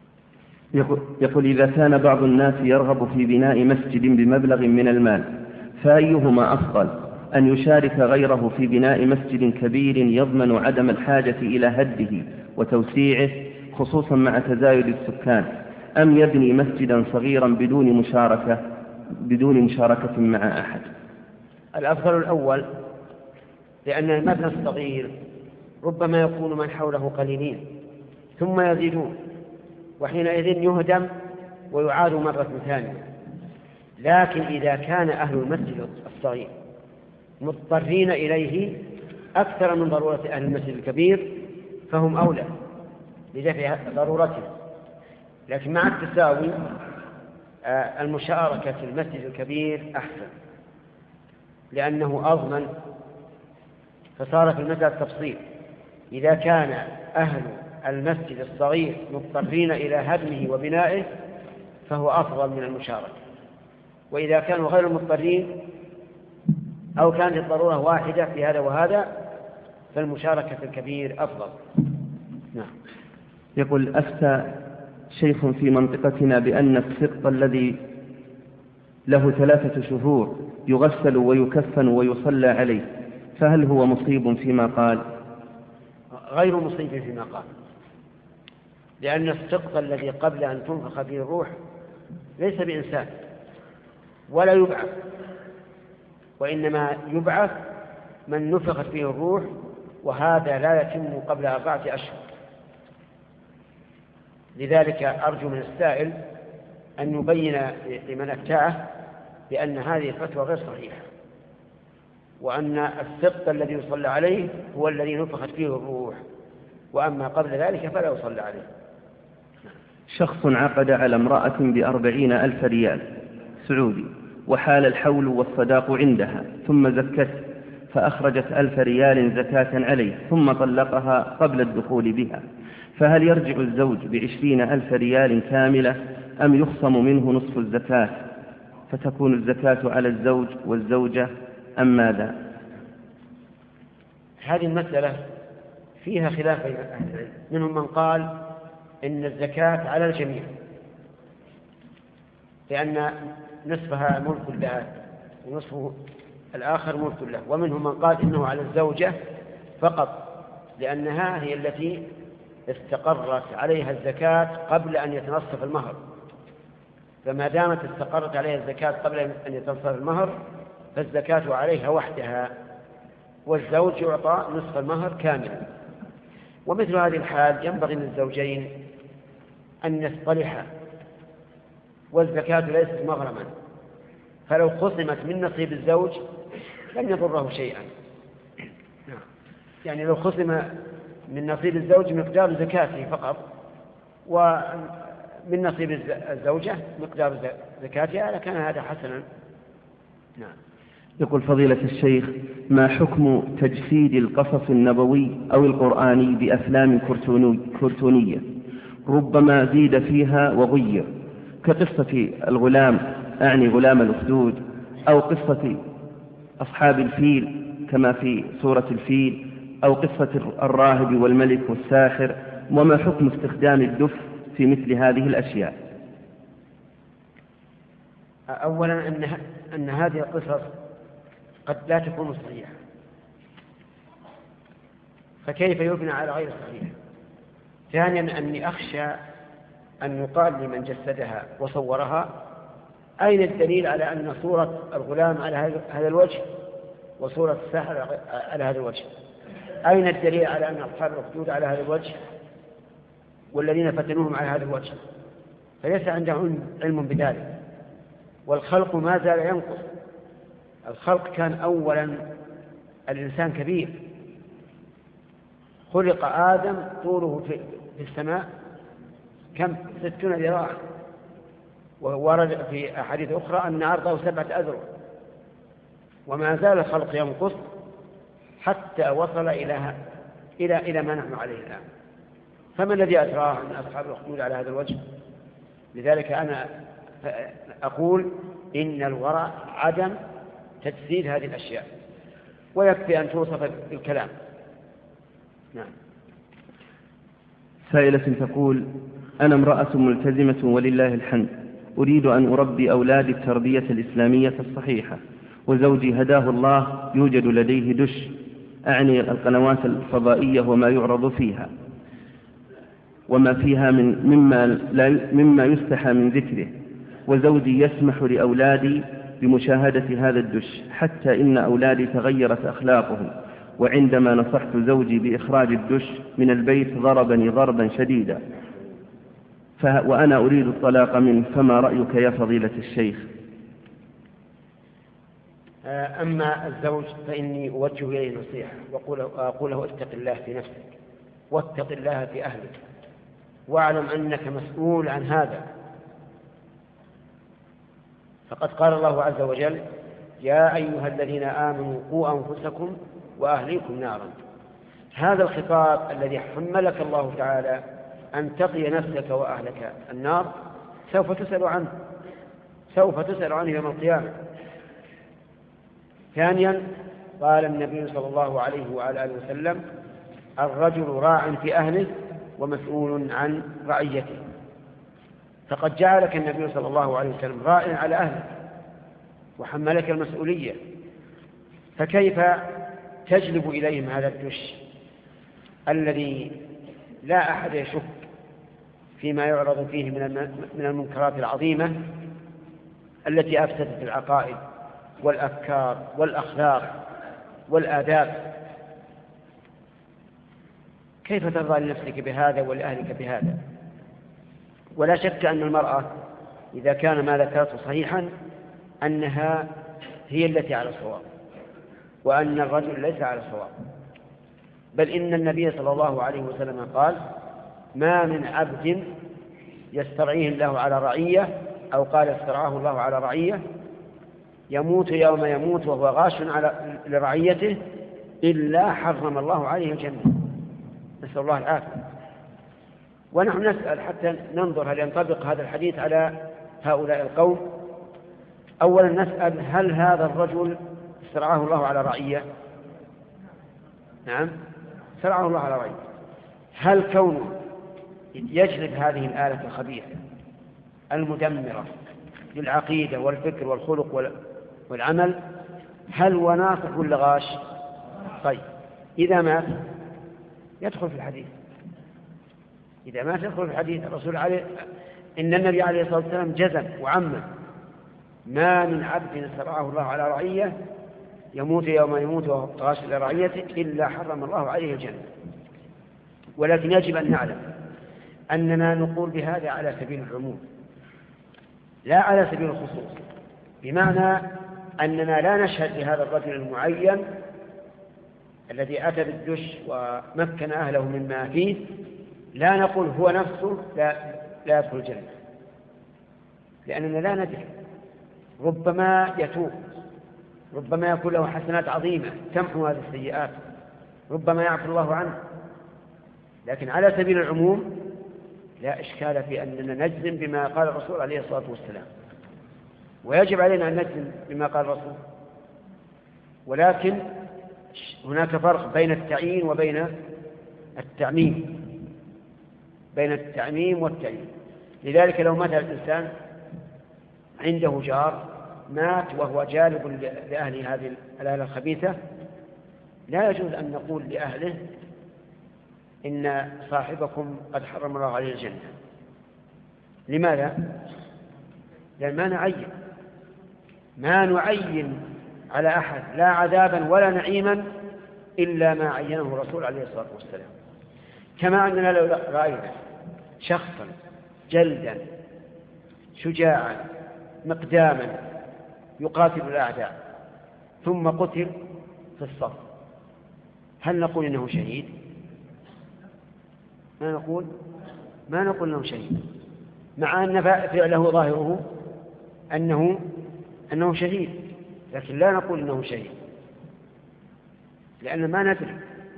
يقول: إذا كان بعض الناس يرغب في بناء مسجد بمبلغ من المال فأيهما أفضل، أن يشارك غيره في بناء مسجد كبير يضمن عدم الحاجة إلى هده وتوسيعه خصوصا مع تزايد السكان، أم يبني مسجدا صغيرا بدون مشاركة بدون مشاركة مع أحد؟ الأفضل الأول، لأن المبنى الصغير ربما يكون من حوله قليلين ثم يزيدون، وحينئذ يهدم ويعاد مرة ثانية. لكن إذا كان أهل المسجد الصغير مضطرين إليه أكثر من ضرورة أهل المسجد الكبير فهم أولى لدفع ضرورته. لكن مع التساوي المشاركة في المسجد الكبير أحسن، لأنه أضمن. فصار في المسألة التفصيل، إذا كان أهل المسجد الصغير مضطرين إلى هدمه وبنائه فهو أفضل من المشاركة، وإذا كانوا غير مضطرين أو كانت الضرورة واحدة في هذا وهذا فالمشاركة في الكبير أفضل. نعم. يقول: أفتى شيخ في منطقتنا بأن السقط الذي له ثلاثة شهور يغسل ويكفن ويصلى عليه، فهل هو مصيب فيما قال؟ غير مصيب فيما قال، لأن السقط الذي قبل أن تنفخ فيه الروح ليس بإنسان ولا يبعث، وإنما يبعث من نفخت فيه الروح، وهذا لا يتم قبل أربعة أشهر. لذلك أرجو من السائل أن يبين لمن أفتاه بأن هذه الفتوى غير صحيحة، وأن السقط الذي يصلى عليه هو الذي نفخت فيه الروح، وأما قبل ذلك فلا يصلى عليه. شخص عقد على امرأة بأربعين ألف ريال سعودي، وحال الحول والصداق عندها، ثم زكت فأخرجت ألف ريال زكاة عليه، ثم طلقها قبل الدخول بها، فهل يرجع الزوج بعشرين ألف ريال كاملة أم يخصم منه نصف الزكاة فتكون الزكاة على الزوج والزوجة أم ماذا؟ هذه المسألة فيها خلاف بين أهل العلم، منهم من قال إن الزكاة على الجميع لأن نصفها ملك لها ونصفه الآخر ملك له، ومنهم من قال إنه على الزوجة فقط لأنها هي التي استقرت عليها الزكاة قبل أن يتنصف المهر، فما دامت استقرت عليها الزكاة قبل أن يتنصف المهر فالزكاة عليها وحدها، والزوج يعطى نصف المهر كاملا. ومثل هذه الحال ينبغي للزوجين أن يصطلحا، والزكاة ليست مغرما، فلو خصمت من نصيب الزوج لم يضره شيئا. يعني لو خصم من نصيب الزوج مقدار زكاته فقط، ومن نصيب الزوجة مقدار زكاتها، لكان هذا حسنا. نعم. يقول فضيلة الشيخ: ما حكم تجسيد القصص النبوي أو القرآني بأفلام كرتونية ربما زيد فيها وغير، كقصة الغلام أعني غلام الأخدود، أو قصة أصحاب الفيل كما في سورة الفيل، أو قصة الراهب والملك والساحر؟ وما حكم استخدام الدف في مثل هذه الأشياء؟ أولا أن, أن هذه القصص قد لا تكون صحيحة، فكيف يبنى على غير صحيح؟ ثانيا أني أخشى أن يقال لمن جسدها وصورها: أين الدليل على أن صورة الغلام على هذا الوجه وصورة الساحر على هذا الوجه؟ أين الدليل على أن أصحاب الأخدود على هذا الوجه والذين فتنوهم على هذا الوجه؟ فليس عندهم علم بذلك، والخلق ما زال ينقص. الخلق كان أولا الإنسان كبير، خلق آدم طوله في السماء كم ستون ذراعا، وورد في أحاديث أخرى أن عرضه سبعة أذرع، وما زال الخلق ينقص حتى وصل إلى إلى إلى ما نحن عليه الآن. فما الذي أتراه من أصحاب الأخدود على هذا الوجه؟ لذلك أنا أقول إن الورع عدم تجسيد هذه الأشياء، ويكفي أن توصف بالكلام. نعم. سائلة تقول: أنا امرأة ملتزمة ولله الحمد، أريد أن أربي أولادي التربية الإسلامية الصحيحة، وزوجي هداه الله يوجد لديه دش، أعني القنوات الفضائية وما يعرض فيها وما فيها من مما, لا مما يستحى من ذكره، وزوجي يسمح لأولادي بمشاهدة هذا الدش، حتى إن أولادي تغيرت أخلاقهم، وعندما نصحت زوجي بإخراج الدش من البيت ضربني ضربا شديدا، وأنا أريد الطلاق منه، فما رأيك يا فضيلة الشيخ؟ أما الزوج فإني أوجه إليه نصيحة وأقول له اتق الله في نفسك واتق الله في أهلك، واعلم أنك مسؤول عن هذا. فقد قال الله عز وجل: يا أيها الذين آمنوا قوا أنفسكم وأهليكم نارا. هذا الخطاب الذي حملك الله تعالى أن تقي نفسك وأهلك النار سوف تسأل عنه سوف تسأل عنه يوم القيامة. ثانيا، قال النبي صلى الله عليه وعلى آله وسلم: الرجل راع في أهله ومسؤول عن رعيته. فقد جعلك النبي صلى الله عليه وسلم راع على أهلك وحملك المسؤولية، فكيف تجلب إليهم هذا الدش الذي لا أحد يشك فيما يعرض فيه من المنكرات العظيمة التي أفسدت العقائد والأفكار والأخلاق والآداب؟ كيف ترضى لنفسك بهذا ولأهلك بهذا؟ ولا شك أن المرأة إذا كان ما ذكرته صحيحا أنها هي التي على الصواب، وأن الرجل ليس على الصواب. بل إن النبي صلى الله عليه وسلم قال: ما من عبد يسترعيه الله على رعية، أو قال استرعاه الله على رعية، يموت يوم يموت وهو غاش على لرعيته إلا حرم الله عليه الجنة. نسأل الله العافية. ونحن نسأل حتى ننظر هل ينطبق هذا الحديث على هؤلاء القوم. أولا نسأل: هل هذا الرجل استرعاه الله على رعية؟ نعم، استرعاه الله على رعية. هل كونه يجلب هذه الآلة الخبيثة المدمرة للعقيدة والفكر والخلق والعمل هل هو ناصح ولا غاش؟ طيب، إذا مات يدخل في الحديث. إذا مات يدخل في الحديث. الرسول عليه إن النبي عليه الصلاة والسلام جزم وعمم: ما من عبد استرعاه الله على رعية يموت يوم يموت وهو غاش لرعيته إلا حرم الله عليه الجنة. ولكن يجب أن نعلم أننا نقول بهذا على سبيل العموم لا على سبيل الخصوص، بمعنى أننا لا نشهد لهذا الرجل المعين الذي أتى بالدش ومكن أهله مما فيه، لا نقول هو نفسه لا, لا يدخل الجنة، لأننا لا ندري، ربما يتوب، ربما يكون له حسنات عظيمة تمحو هذه السيئات، ربما يعفو الله عنه. لكن على سبيل العموم لا إشكال في أننا نجزم بما قال الرسول عليه الصلاة والسلام، ويجب علينا أن نجزم بما قال الرسول. ولكن هناك فرق بين التعيين وبين التعميم بين التعميم والتعيين. لذلك لو مات الإنسان عنده جار مات وهو جالب لأهل هذه الآلة الخبيثة، لا يجوز أن نقول لأهله إن صاحبكم قد حرم الله عليه الجنة. لماذا؟ لأن ما نعين ما نعين على أحد لا عذابا ولا نعيما إلا ما عينه الرسول عليه الصلاة والسلام. كما أننا لو رأينا شخصا جلدا شجاعا مقداما يقاتل الأعداء ثم قتل في الصف، هل نقول إنه شهيد؟ ما نقول ما نقول إنه شهيد، مع أن فعله ظاهره أنه أنه شهيد، لكن لا نقول إنه شهيد لأن ما ندري.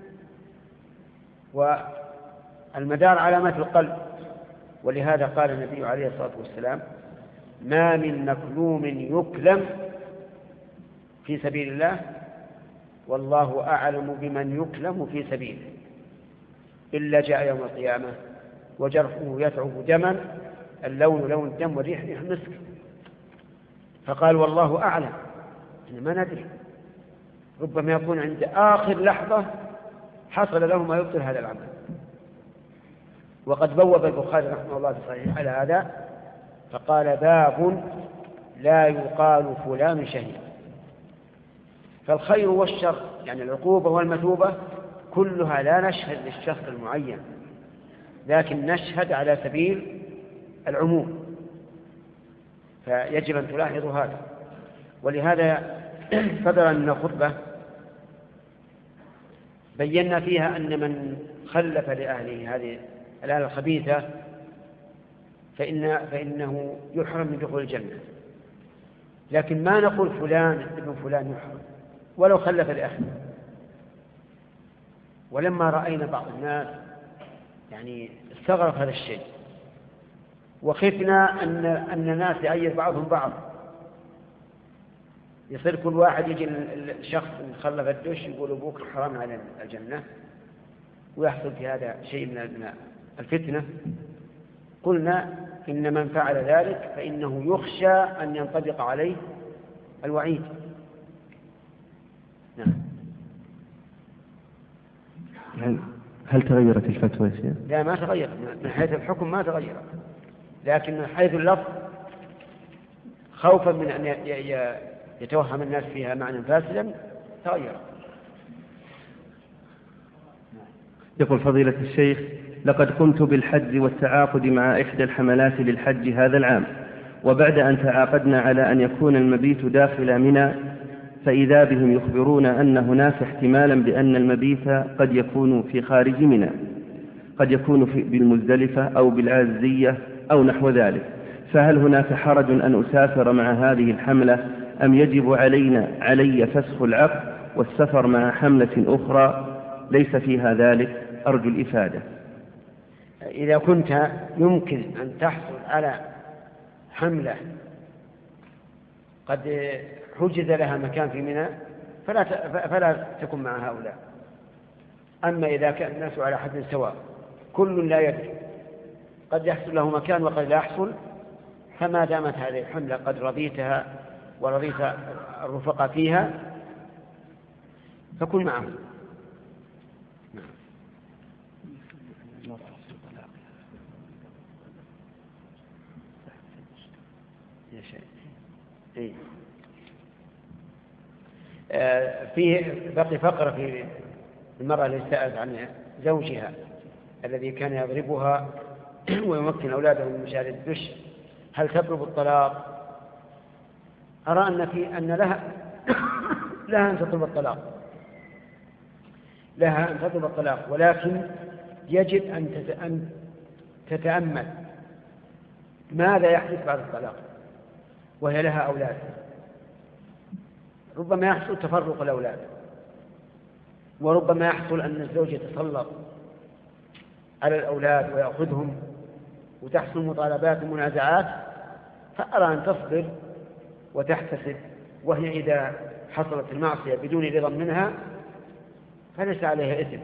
والمدار علامات القلب، ولهذا قال النبي عليه الصلاة والسلام: ما من مكلوم يكلم في سبيل الله والله أعلم بمن يكلم في سبيله إلا جاء يوم القيامة وجرحه يتعب دما اللون لون الدم والريح ريح المسك. فقال والله أعلم، إحنا ما ندري، ربما يكون عند آخر لحظة حصل له ما يبطل هذا العمل. وقد بوب البخاري رحمه الله في صحيح على هذا فقال: باب لا يقال فلان شهيد. فالخير والشر يعني العقوبة والمثوبة كلها لا نشهد للشخص المعين، لكن نشهد على سبيل العموم، فيجب أن تلاحظوا هذا. ولهذا صدر من الخطبة بينا فيها أن من خلف لأهله هذه الآلة الخبيثة فإن فإنه يحرم من دخول الجنة، لكن ما نقول فلان ابن فلان يحرم ولو خلف لأهله. ولما رأينا بعض الناس يعني استغرب هذا الشيء، وخفنا أن أن الناس يعير بعضهم بعض، يصير كل واحد يجي الشخص اللي خلف الدش يقول أبوك حرام على الجنة، ويحصل في هذا شيء من الفتنة. قلنا إن من فعل ذلك فإنه يخشى أن ينطبق عليه الوعيد. نعم. هل تغيرت الفتوى يا شيخ؟ لا، ما تغيرت من حيث الحكم، ما تغيرت، لكن من حيث اللفظ خوفا من أن يتوهم الناس فيها معنى فاسدا تغيرت. يقول فضيلة الشيخ: لقد قمت بالحج والتعاقد مع إحدى الحملات للحج هذا العام، وبعد أن تعاقدنا على أن يكون المبيت داخل منى فإذا بهم يخبرون أن هناك احتمالا بأن المبيت قد يكون في خارج منى، قد يكون في بالمزدلفة أو بالعزية أو نحو ذلك، فهل هناك حرج أن أسافر مع هذه الحملة أم يجب علينا علي فسخ العقد والسفر مع حملة أخرى ليس فيها ذلك؟ أرجو الإفادة. إذا كنت يمكن أن تحصل على حملة قد حجز لها مكان في منى فلا فلا تكن مع هؤلاء. أما إذا كان الناس على حد سواء كل لا يدري، قد يحصل له مكان وقد لا يحصل، فما دامت هذه الحملة قد رضيتها ورضيت الرفقة فيها فكن معهم. إيه. آه فيه بقي فقرة في المرأة التي سألت عن زوجها الذي كان يضربها ويمكن أولاده من مشاهدة الدش، هل تطلب الطلاق؟ أرى أن في أن لها لها أن تطلب الطلاق، لها أن تطلب الطلاق، ولكن يجب أن تتأمل ماذا يحدث بعد الطلاق وهي لها أولاد. ربما يحصل تفرق الأولاد، وربما يحصل أن الزوج يتسلط على الأولاد ويأخذهم وتحصل مطالبات ومنازعات، فأرى أن تصبر وتحتسب، وهي إذا حصلت المعصية بدون رضا منها فليس عليها إثم.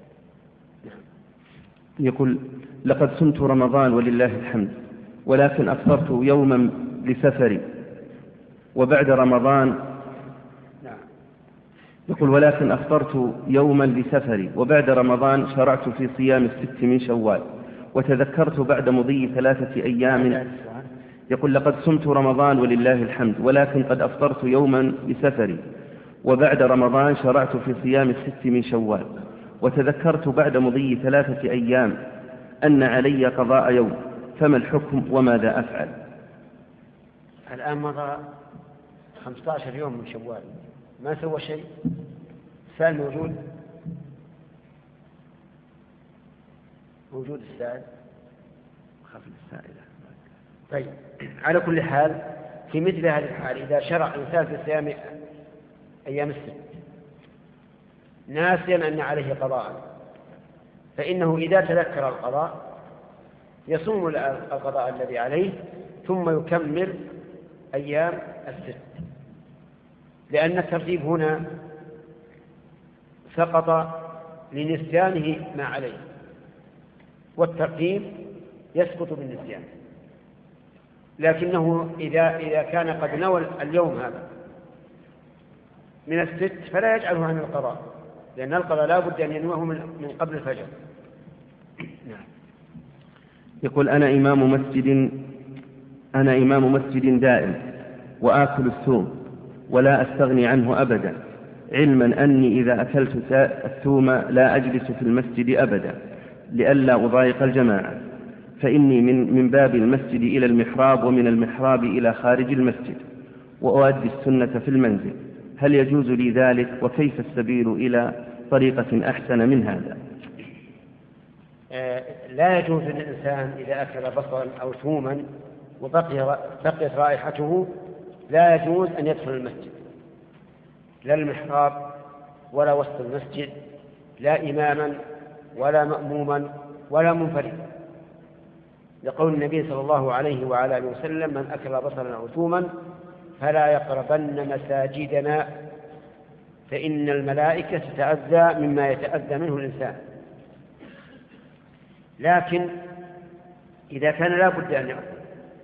يقول: لقد صمت رمضان ولله الحمد، ولكن أفطرت يوما لسفري وبعد رمضان يقول ولكن أفطرت يوما لسفري وبعد رمضان شرعت في صيام الست من شوال، وتذكرت بعد مضي ثلاثة أيام. يقول: لقد صمت رمضان ولله الحمد، ولكن قد أفطرت يوما لسفري وبعد رمضان شرعت في صيام الست من شوال، وتذكرت بعد مضي ثلاثة أيام أن علي قضاء يوم، فما الحكم وماذا أفعل؟ الآن مضى خمسة عشر يوم من شوال ما سوى شيء. السائل موجود؟ موجود السائل؟ خاف السائلة. طيب، على كل حال في مثل هذه الحال إذا شرع الإنسان في صيام أيام الست ناسيا أن عليه قضاء، فإنه إذا تذكر القضاء يصوم القضاء الذي عليه ثم يكمل أيام الست، لأن الترتيب هنا سقط لنسيانه ما عليه، والترتيب يسقط بالنسيان. لكنه إذا, إذا كان قد نوى اليوم هذا من الست فلا يجعله عن القضاء، لأن القضاء لا بد أن ينويه من قبل الفجر. نعم. يقول أنا إمام مسجد أنا إمام مسجد دائم وآكل الثوم ولا أستغني عنه أبدا، علما أني إذا أكلت الثوم لا أجلس في المسجد أبدا لئلا أضايق الجماعة، فإني من, من باب المسجد إلى المحراب ومن المحراب إلى خارج المسجد، وأؤدي السنة في المنزل، هل يجوز لي ذلك؟ وكيف السبيل إلى طريقة أحسن من هذا؟ آه لا يجوز للإنسان إذا أكل بصلا أو ثوما وبقي بقيت رائحته لا يجوز أن يدخل المسجد، لا المحراب ولا وسط المسجد، لا إماما ولا مأموما ولا منفردا، لقول النبي صلى الله عليه وعلى آله وسلم من أكل بصلا أو ثوما فلا يقربن مساجدنا فإن الملائكة تتأذى مما يتأذى منه الإنسان. لكن إذا كان لا بد أن يأكل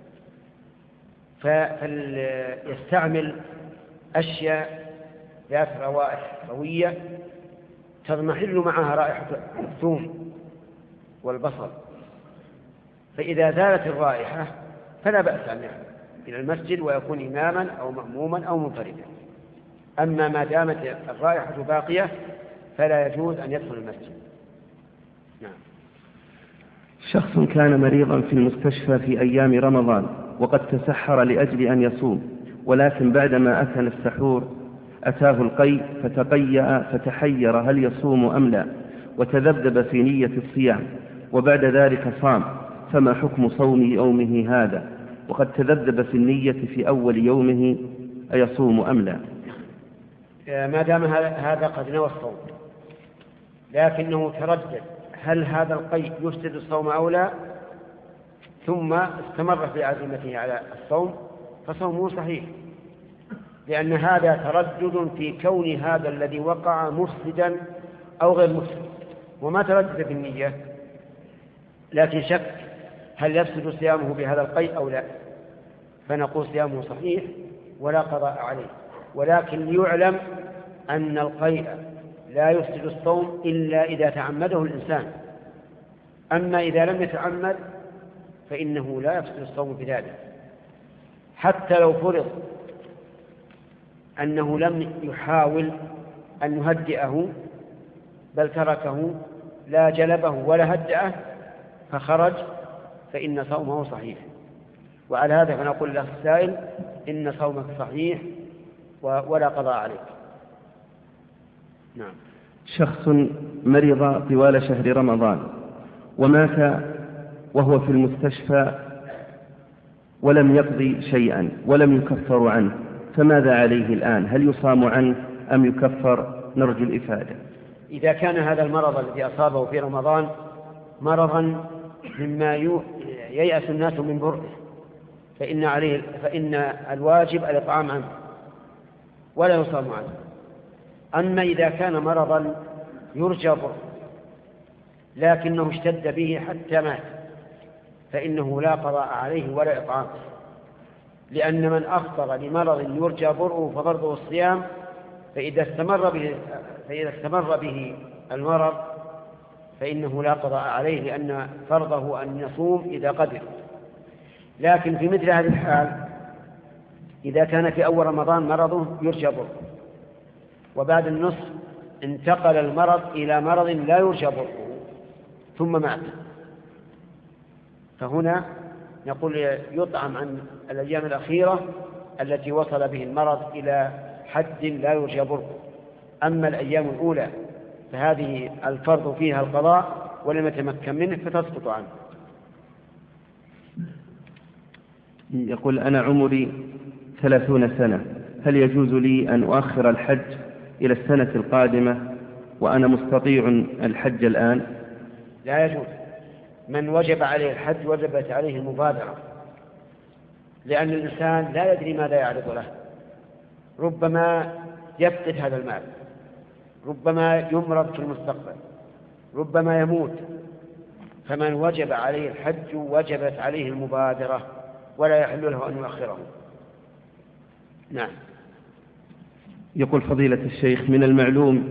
فليستعمل أشياء ذات روائح قوية تضمحل معها رائحة الثوم والبصل، فإذا زالت الرائحة فلا بأس أن يأكل إلى المسجد ويكون إماما أو مأموما أو منفردا. أما ما دامت الرائحة باقية فلا يجوز أن يدخل المسجد. نعم. شخص كان مريضا في المستشفى في أيام رمضان وقد تسحر لأجل أن يصوم، ولكن بعدما أكل السحور أتاه القيء فتقيأ فتحير هل يصوم أم لا، وتذبذب في نية الصيام وبعد ذلك صام، فما حكم صوم يومه هذا؟ وقد تذبذب في النية في أول يومه أيصوم أم لا؟ ما دام هذا قد نوى الصوم لكنه تردد هل هذا القيء يفسد الصوم أو لا، ثم استمر في عزيمته على الصوم فصومه صحيح، لأن هذا تردد في كون هذا الذي وقع مفسدا أو غير مفسد، وما تردد في النية، لكن شك هل يفسد صيامه بهذا القيء أو لا، فنقول صيامه صحيح ولا قضاء عليه، ولكن يعلم أن القيء لا يفسد الصوم إلا إذا تعمده الإنسان، أما إذا لم يتعمد فإنه لا يفسد الصوم بذلك، حتى لو فرض أنه لم يحاول أن يهدئه بل تركه لا جلبه ولا هدأه فخرج فإن صومه صحيح. وعلى هذا فنقول له السائل إن صومك صحيح ولا قضاء عليك. نعم. شخص مرض طوال شهر رمضان ومات وهو في المستشفى ولم يقضي شيئا ولم يكفر عنه، فماذا عليه الآن؟ هل يصام عنه أم يكفر؟ نرجو الإفادة. إذا كان هذا المرض الذي أصابه في رمضان مرضا مما ييأس الناس من برئه فإن عليه فإن الواجب الإطعام عنه ولا يصام عنه. أما إذا كان مرضا يرجى برئه لكنه اشتد به حتى مات فإنه لا قضاء عليه ولا إطعام، لأن من أخطر لمرض يرجى برؤه ففرضه الصيام، فإذا استمر به فإذا استمر به المرض فإنه لا قضاء عليه، لأن فرضه أن يصوم إذا قدر. لكن في مثل هذه الحال إذا كان في أول رمضان مرضه يرجى برؤه وبعد النصف انتقل المرض إلى مرض لا يرجى برؤه ثم مات، فهنا نقول يطعم عن الأيام الأخيرة التي وصل به المرض إلى حد لا يرجى برؤه. أما الأيام الأولى فهذه الفرض فيها القضاء ولم يتمكن منه فتسقط عنه. يقول أنا عمري ثلاثون سنة، هل يجوز لي أن أؤخر الحج إلى السنة القادمة وأنا مستطيع الحج الآن؟ لا يجوز. من وجب عليه الحج وجبت عليه المبادرة، لأن الإنسان لا يدري ماذا يعرض له، ربما يفقد هذا المال، ربما يمرض في المستقبل، ربما يموت، فمن وجب عليه الحج وجبت عليه المبادرة ولا يحل له أن يؤخره. نعم. يقول فضيلة الشيخ من المعلوم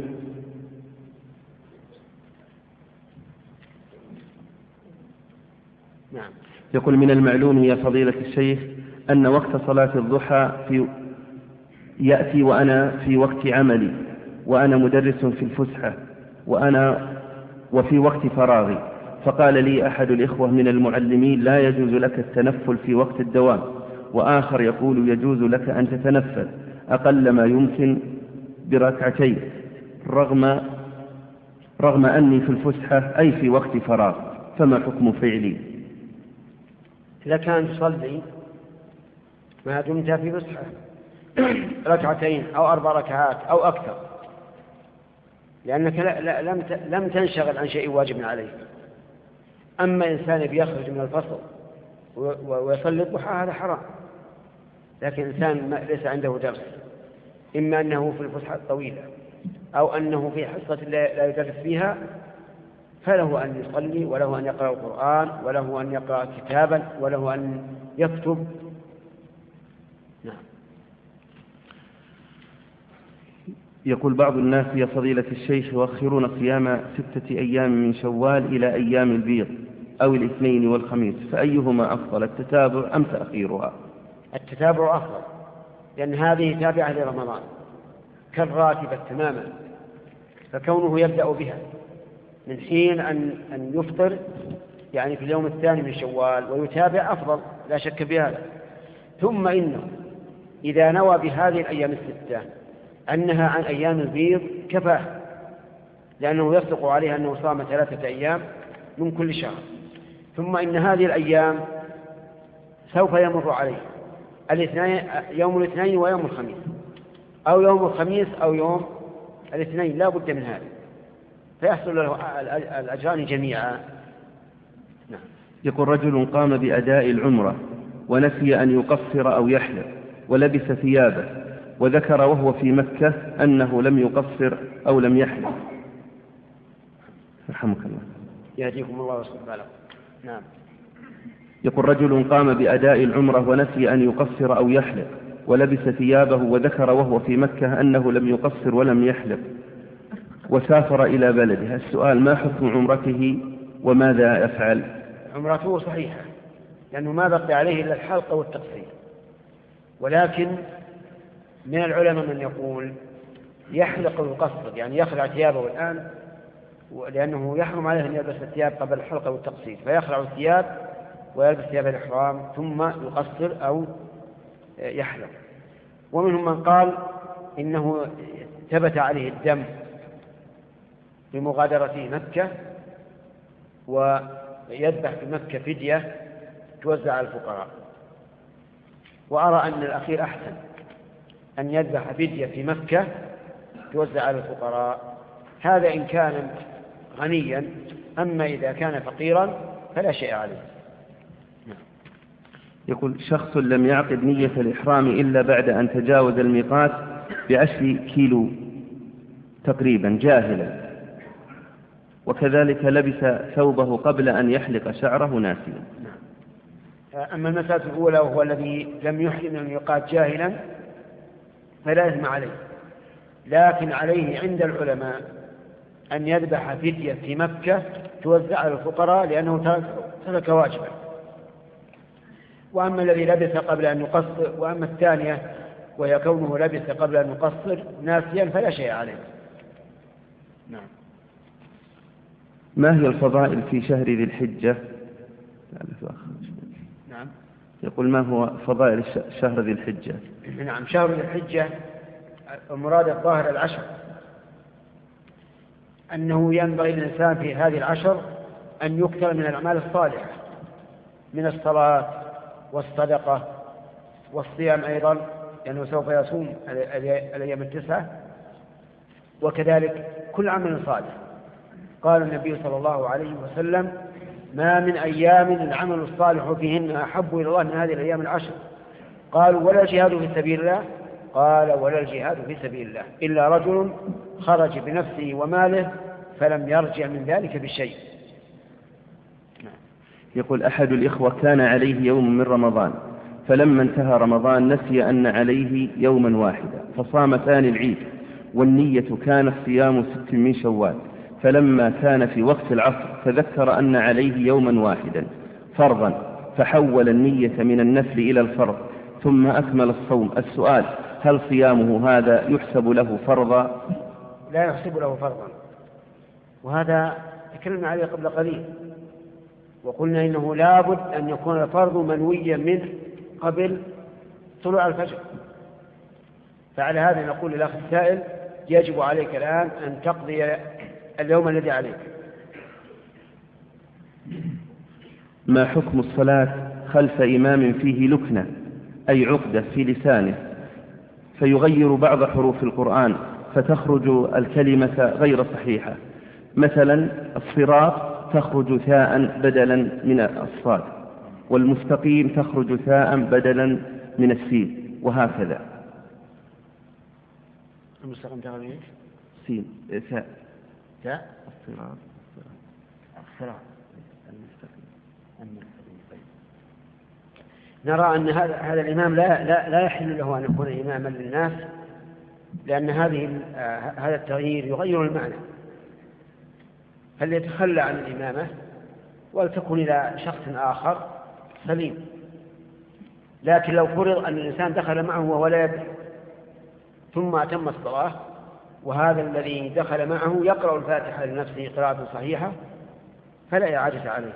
نعم. يقول من المعلوم يا فضيلة الشيخ أن وقت صلاة الضحى في يأتي وأنا في وقت عملي وأنا مدرس في الفسحة وأنا وفي وقت فراغي، فقال لي أحد الإخوة من المعلمين لا يجوز لك التنفل في وقت الدوام، وآخر يقول يجوز لك أن تتنفل أقل ما يمكن بركعتين رغم رغم أني في الفسحة أي في وقت فراغ، فما حكم فعلي؟ إذا كان تصلي ما دمت في فسحة ركعتين أو أربع ركعات أو أكثر، لأنك لا لا لم لم تنشغل عن شيء واجب عليك. أما إنسان بيخرج من الفصل ويصلي الضحى هذا حرام، لكن إنسان ليس عنده درس، إما أنه في الفسحة الطويلة أو أنه في حصة لا يدرس فيها، فله أن يصلي وله أن يقرأ القرآن وله أن يقرأ كتابا وله أن يكتب. نعم. يقول بعض الناس يا فضيلة الشيخ يؤخرون صيام ستة أيام من شوال إلى أيام البيض أو الاثنين والخميس، فأيهما أفضل، التتابع أم تأخيرها؟ التتابع أفضل، لأن هذه تابعة لرمضان كالراتبة تماما، فكونه يبدأ بها من حين أن أن يفطر يعني في اليوم الثاني من شوال ويتابع أفضل لا شك في هذا. ثم إنه إذا نوى بهذه الأيام الستة أنها عن أيام البيض كفاه، لأنه يصدق عليه أنه صام ثلاثة أيام من كل شهر. ثم إن هذه الأيام سوف يمر عليه الاثنين، يوم الاثنين ويوم الخميس، أو يوم الخميس أو يوم الاثنين، لا بد من هذا، فيحصل له الأجران جميعا. نعم. يقول رجل قام بأداء العمرة ونسي أن يقصر أو يحلق ولبس ثيابه وذكر وهو في مكة أنه لم يقصر أو لم يحلق، رحمك الله. يهديكم الله ويصلح بالكم. نعم. يقول رجل قام بأداء العمرة ونسي أن يقصر أو يحلق ولبس ثيابه وذكر وهو في مكة أنه لم يقصر ولم يحلق وسافر إلى بلده، السؤال ما حكم عمرته وماذا يفعل؟ عمرته صحيحة، لأنه ما بقي عليه إلا الحلق والتقصير، ولكن من العلماء من يقول يحلق ويقصر، يعني يخلع ثيابه الآن، لأنه يحرم عليه أن يلبس الثياب قبل الحلق والتقصير، فيخلع الثياب ويلبس ثياب الإحرام ثم يقصر أو يحلق. ومنهم من قال إنه ثبت عليه الدم بمغادرته مكة ويذبح في مكة فدية توزع على الفقراء، وأرى أن الأخير أحسن، أن يذبح فدية في مكة توزع على الفقراء، هذا إن كان غنيا، أما إذا كان فقيرا فلا شيء عليه. يقول شخص لم يعقد نية الإحرام إلا بعد أن تجاوز الميقات بعشر كيلو تقريبا جاهلا، وكذلك لبس ثوبه قبل أن يحلق شعره ناسيا. أما المسألة الأولى وهو الذي لم يحرم من الميقات جاهلا فلا إثم عليه، لكن عليه عند العلماء أن يذبح فدية في مكة توزع على الفقراء لأنه ترك واجبا. وأما الذي لبس قبل أن يقصر، وأما الثانية وهي كونه لبس قبل أن يقصر ناسيا فلا شيء عليه. نعم. ما هي الفضائل في شهر ذي الحجة؟ نعم. يقول ما هو فضائل شهر ذي الحجة؟ نعم. شهر ذي الحجة المراد الظاهر العشر، أنه ينبغي للإنسان في هذه العشر أن يكثر من الأعمال الصالحة، من الصلاة والصدقة والصيام أيضا، لأنه سوف يصوم الأيام التسعة، وكذلك كل عمل صالح. قال النبي صلى الله عليه وسلم ما من أيام العمل الصالح فيهن أحب إلى الله من هذه الأيام العشر. قالوا ولا الجهاد في سبيل الله؟ قال ولا الجهاد في سبيل الله إلا رجل خرج بنفسه وماله فلم يرجع من ذلك بشيء. يقول أحد الإخوة كان عليه يوم من رمضان فلما انتهى رمضان نسي أن عليه يوما واحدا فصام ثاني العيد، والنية كان الصيام ست من شوال، فلما كان في وقت العصر تذكر أن عليه يوما واحدا فرضا فحول النية من النفل إلى الفرض ثم أكمل الصوم. السؤال: هل صيامه هذا يحسب له فرضا؟ لا يحسب له فرضا، وهذا تكلمنا عليه قبل قليل وقلنا إنه لابد أن يكون الفرض منويا منه قبل طلوع الفجر. فعلى هذا نقول للأخ السائل: يجب عليك الآن أن تقضي اليوم الذي عليك. ما حكم الصلاة خلف إمام فيه لكنة أي عقدة في لسانه فيغير بعض حروف القرآن فتخرج الكلمة غير صحيحة؟ مثلا الصراط تخرج ثاء بدلا من الصاد، والمستقيم تخرج ثاء بدلا من السين، وهكذا. المستقيم تخرج ايش؟ سين ثاء ثاء الصراط الصراط المستقيم. نرى أن هذا هذا الإمام لا لا لا يحل له أن يكون إماما للناس، لأن هذه هذا التغيير يغير المعنى. فليتخلى عن الإمامة ولتكن إلى شخص آخر سليم. لكن لو فرض أن الإنسان دخل معه وهو لا يدري ثم أتم الصلاة، وهذا الذي دخل معه يقرأ الفاتحة لنفسه قراءة صحيحة، فلا إعادة عليه.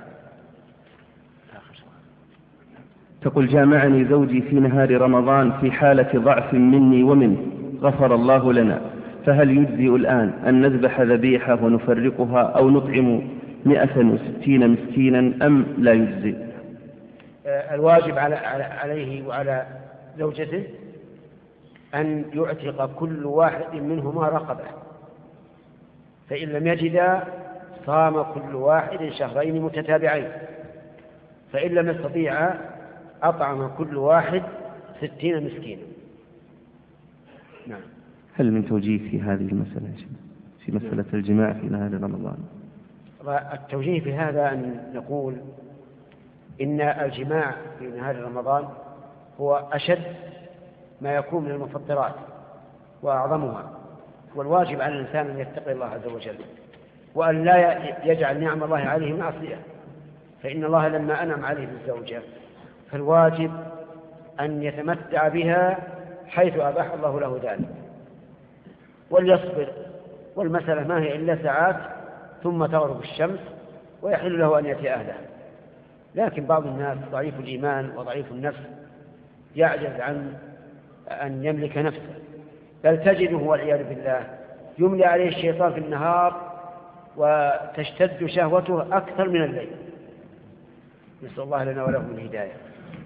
تقول: جامعني زوجي في نهار رمضان في حالة ضعف مني ومنه غفر الله لنا، فهل يجزئ الآن أن نذبح ذبيحة ونفرقها أو نطعم مئة وستين مسكينا أم لا يجزئ؟ الواجب عليه وعلى زوجته أن يعتق كل واحد منهما رقبة، فإن لم يجد صام كل واحد شهرين متتابعين، فإن لم يستطيع أطعم كل واحد ستين مسكينا. نعم. هل من توجيه في هذه المسألة في مسألة الجماع في نهار رمضان؟ التوجيه في هذا أن نقول إن الجماع في نهار رمضان هو أشد ما يكون من المفطرات وأعظمها، والواجب على الإنسان أن يتقي الله عز وجل وأن لا يجعل نعم الله عليه معصية، فإن الله لما أنعم عليه بالزوجة فالواجب أن يتمتع بها حيث أباح الله له ذلك وليصبر، والمسألة ما هي إلا ساعات ثم تغرب الشمس ويحل له أن يأتي أهله. لكن بعض الناس ضعيف الإيمان وضعيف النفس يعجز عن أن يملك نفسه، بل تجده والعياذ بالله يملي عليه الشيطان في النهار وتشتد شهوته أكثر من الليل. نسأل الله لنا ولهم الهداية.